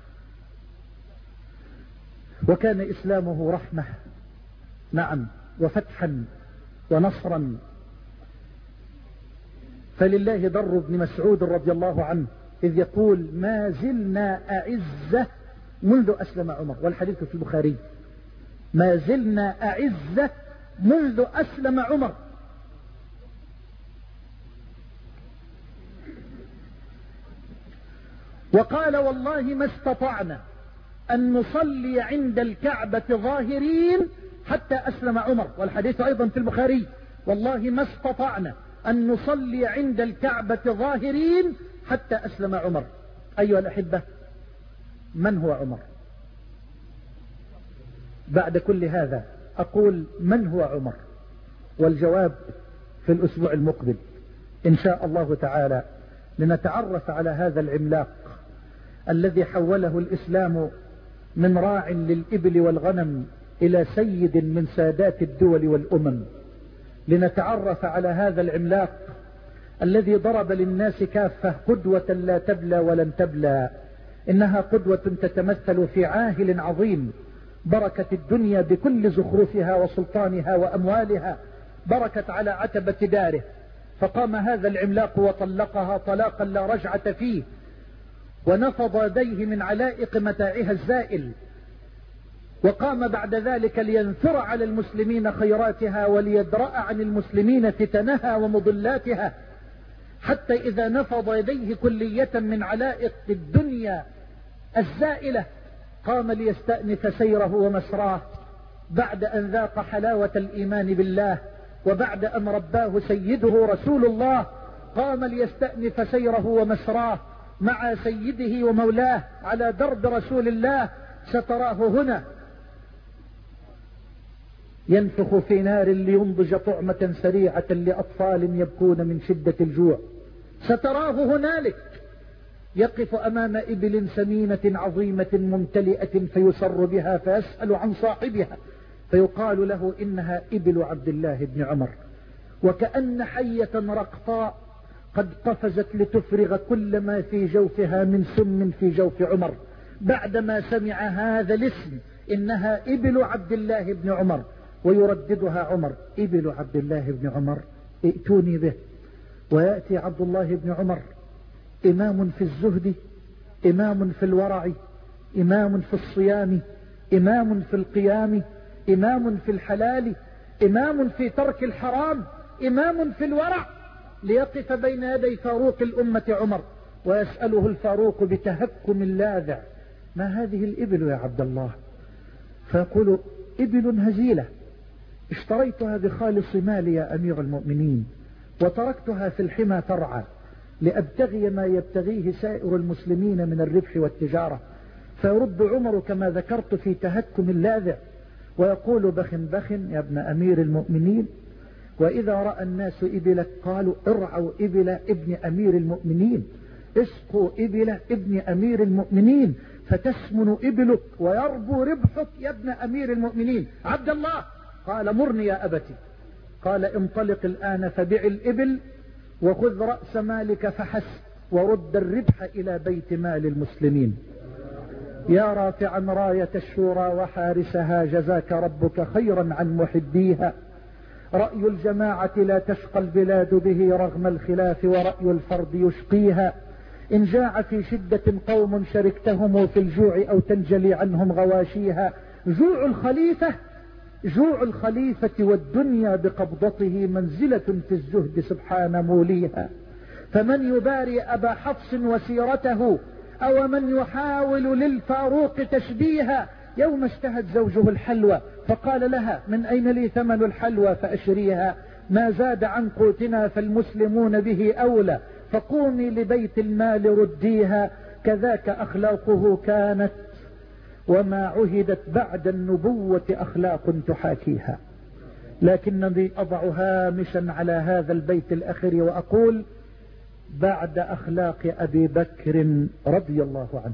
وكان إسلامه رحمة نعم وفتحا ونصرا. فلله در ابن مسعود رضي الله عنه إذ يقول ما زلنا أعزة منذ أسلم عمر، والحديث في البخاري، ما زلنا أعزة منذ أسلم عمر. وقال والله ما استطعنا أن نصلي عند الكعبة ظاهرين حتى أسلم عمر، والحديث أيضا في البخاري، والله ما استطعنا أن نصلي عند الكعبة ظاهرين حتى أسلم عمر. أيها الأحبة من هو عمر؟ بعد كل هذا أقول من هو عمر؟ والجواب في الأسبوع المقبل إن شاء الله تعالى، لنتعرف على هذا العملاق الذي حوله الإسلام من راع للإبل والغنم إلى سيد من سادات الدول والأمم. لنتعرف على هذا العملاق الذي ضرب للناس كافة قدوة لا تبلى ولن تبلى. إنها قدوة تتمثل في عاهل عظيم بركت الدنيا بكل زخرفها وسلطانها وأموالها، بركت على عتبة داره، فقام هذا العملاق وطلقها طلاقا لا رجعة فيه، ونفض يديه من علائق متاعها الزائل، وقام بعد ذلك لينثر على المسلمين خيراتها وليدرأ عن المسلمين فتنها ومضلاتها، حتى إذا نفض يديه كلية من علائق الدنيا الزائلة قام ليستأنف سيره ومسراه بعد أن ذاق حلاوة الإيمان بالله، وبعد أن رباه سيده رسول الله قام ليستأنف سيره ومسراه مع سيده ومولاه على درب رسول الله. ستراه هنا ينفخ في نار لينضج طعمة سريعة لأطفال يبكون من شدة الجوع. ستراه هنالك يقف أمام إبل سمينة عظيمة ممتلئة فيسر بها فيسأل عن صاحبها فيقال له إنها إبل عبد الله بن عمر، وكأن حية رقطاء قد قفزت لتفرغ كل ما في جوفها من سم في جوف عمر بعدما سمع هذا الاسم، إنها إبل عبد الله بن عمر. ويرددها عمر إبل عبد الله بن عمر ائتوني به. ويأتي عبد الله بن عمر إمام في الزهد، إمام في الورع، إمام في الصيام، إمام في القيام، إمام في الحلال، إمام في ترك الحرام، إمام في الورع، ليقف بين يدي فاروق الأمة عمر ويسأله الفاروق بتهكم لاذع: ما هذه الإبل يا عبد الله؟ فيقول: إبل هزيلة اشتريتها بخالص مالي يا أمير المؤمنين، وتركتها في الحمى ترعى لأبتغي ما يبتغيه سائر المسلمين من الربح والتجارة. فيرد عمر كما ذكرت في تهكم اللاذع ويقول: بخ بخ يا ابن أمير المؤمنين، وإذا رأى الناس إبلك قالوا: ارعوا إبل ابن أمير المؤمنين، اسقوا إبل ابن أمير المؤمنين، فتسمن إبلك ويربو ربحك يا ابن أمير المؤمنين. عبد الله قال: مرني يا أبتي. قال: انطلق الآن فبع الإبل وخذ رأس مالك فحسب، ورد الربح إلى بيت مال المسلمين. يا رافعا راية الشورى وحارسها، جزاك ربك خيرا عن محبيها. رأي الجماعة لا تشقى البلاد به رغم الخلاف، ورأي الفرد يشقيها. إن جاع في شدة قوم شركتهم في الجوع، أو تنجلي عنهم غواشيها. جوع الخليفة جوع الخليفة والدنيا بقبضته منزلة في الزهد سبحان موليها. فمن يباري أبا حفص وسيرته، أو من يحاول للفاروق تشبيها. يوم اشتهت زوجه الحلوى فقال لها: من أين لي ثمن الحلوى فأشريها؟ ما زاد عن قوتنا فالمسلمون به أولى، فقومي لبيت المال رديها. كذاك أخلاقه كانت، وما عهدت بعد النبوة أخلاق تحاكيها. لكنني أضع هامشا على هذا البيت الأخير وأقول: بعد أخلاق أبي بكر رضي الله عنه.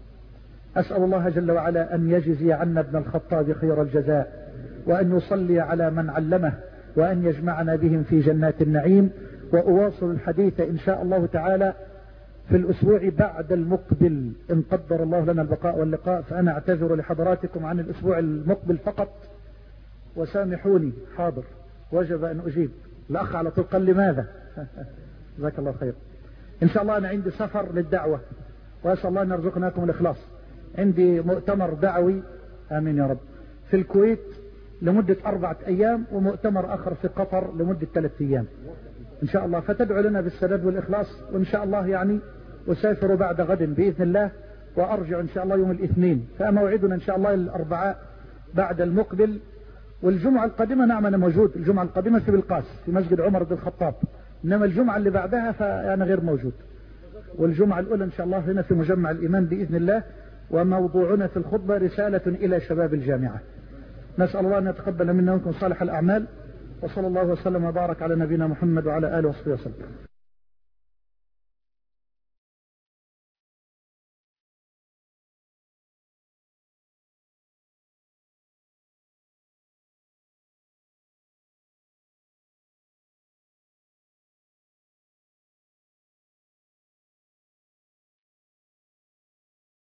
أسأل الله جل وعلا أن يجزي عنا ابن الخطاب خير الجزاء، وأن يصلي على من علمه، وأن يجمعنا بهم في جنات النعيم. وأواصل الحديث إن شاء الله تعالى في الأسبوع بعد المقبل إن قدر الله لنا البقاء واللقاء. فأنا أعتذر لحضراتكم عن الأسبوع المقبل فقط، وسامحوني. حاضر، وجب أن أجيب. الأخ على طول قال: لماذا؟ جزاك الله خير. إن شاء الله أنا عندي سفر للدعوة، وأسأل الله أن يرزقناكم الإخلاص. عندي مؤتمر دعوي، آمين يا رب، في الكويت لمدة أربعة أيام، ومؤتمر آخر في قطر لمدة ثلاثة أيام إن شاء الله. فتدعو لنا بالسداد والإخلاص، وإن شاء الله يعني أسافر بعد غد بإذن الله، وأرجع إن شاء الله يوم الاثنين. فموعدنا إن شاء الله الأربعاء بعد المقبل. والجمعة القادمة نعم أنا موجود، الجمعة القادمة في بالقاس في مسجد عمر بن الخطاب، إنما الجمعة اللي بعدها فأنا غير موجود. والجمعة الأولى إن شاء الله هنا في مجمع الإيمان بإذن الله. وموضوعنا في الخطبة رسالة إلى شباب الجامعة. نسأل الله أن يتقبل منا ومنكم صالح الأعمال، وصلى الله وسلم وبارك على نبينا محمد وعلى آله وصحبه وسلم.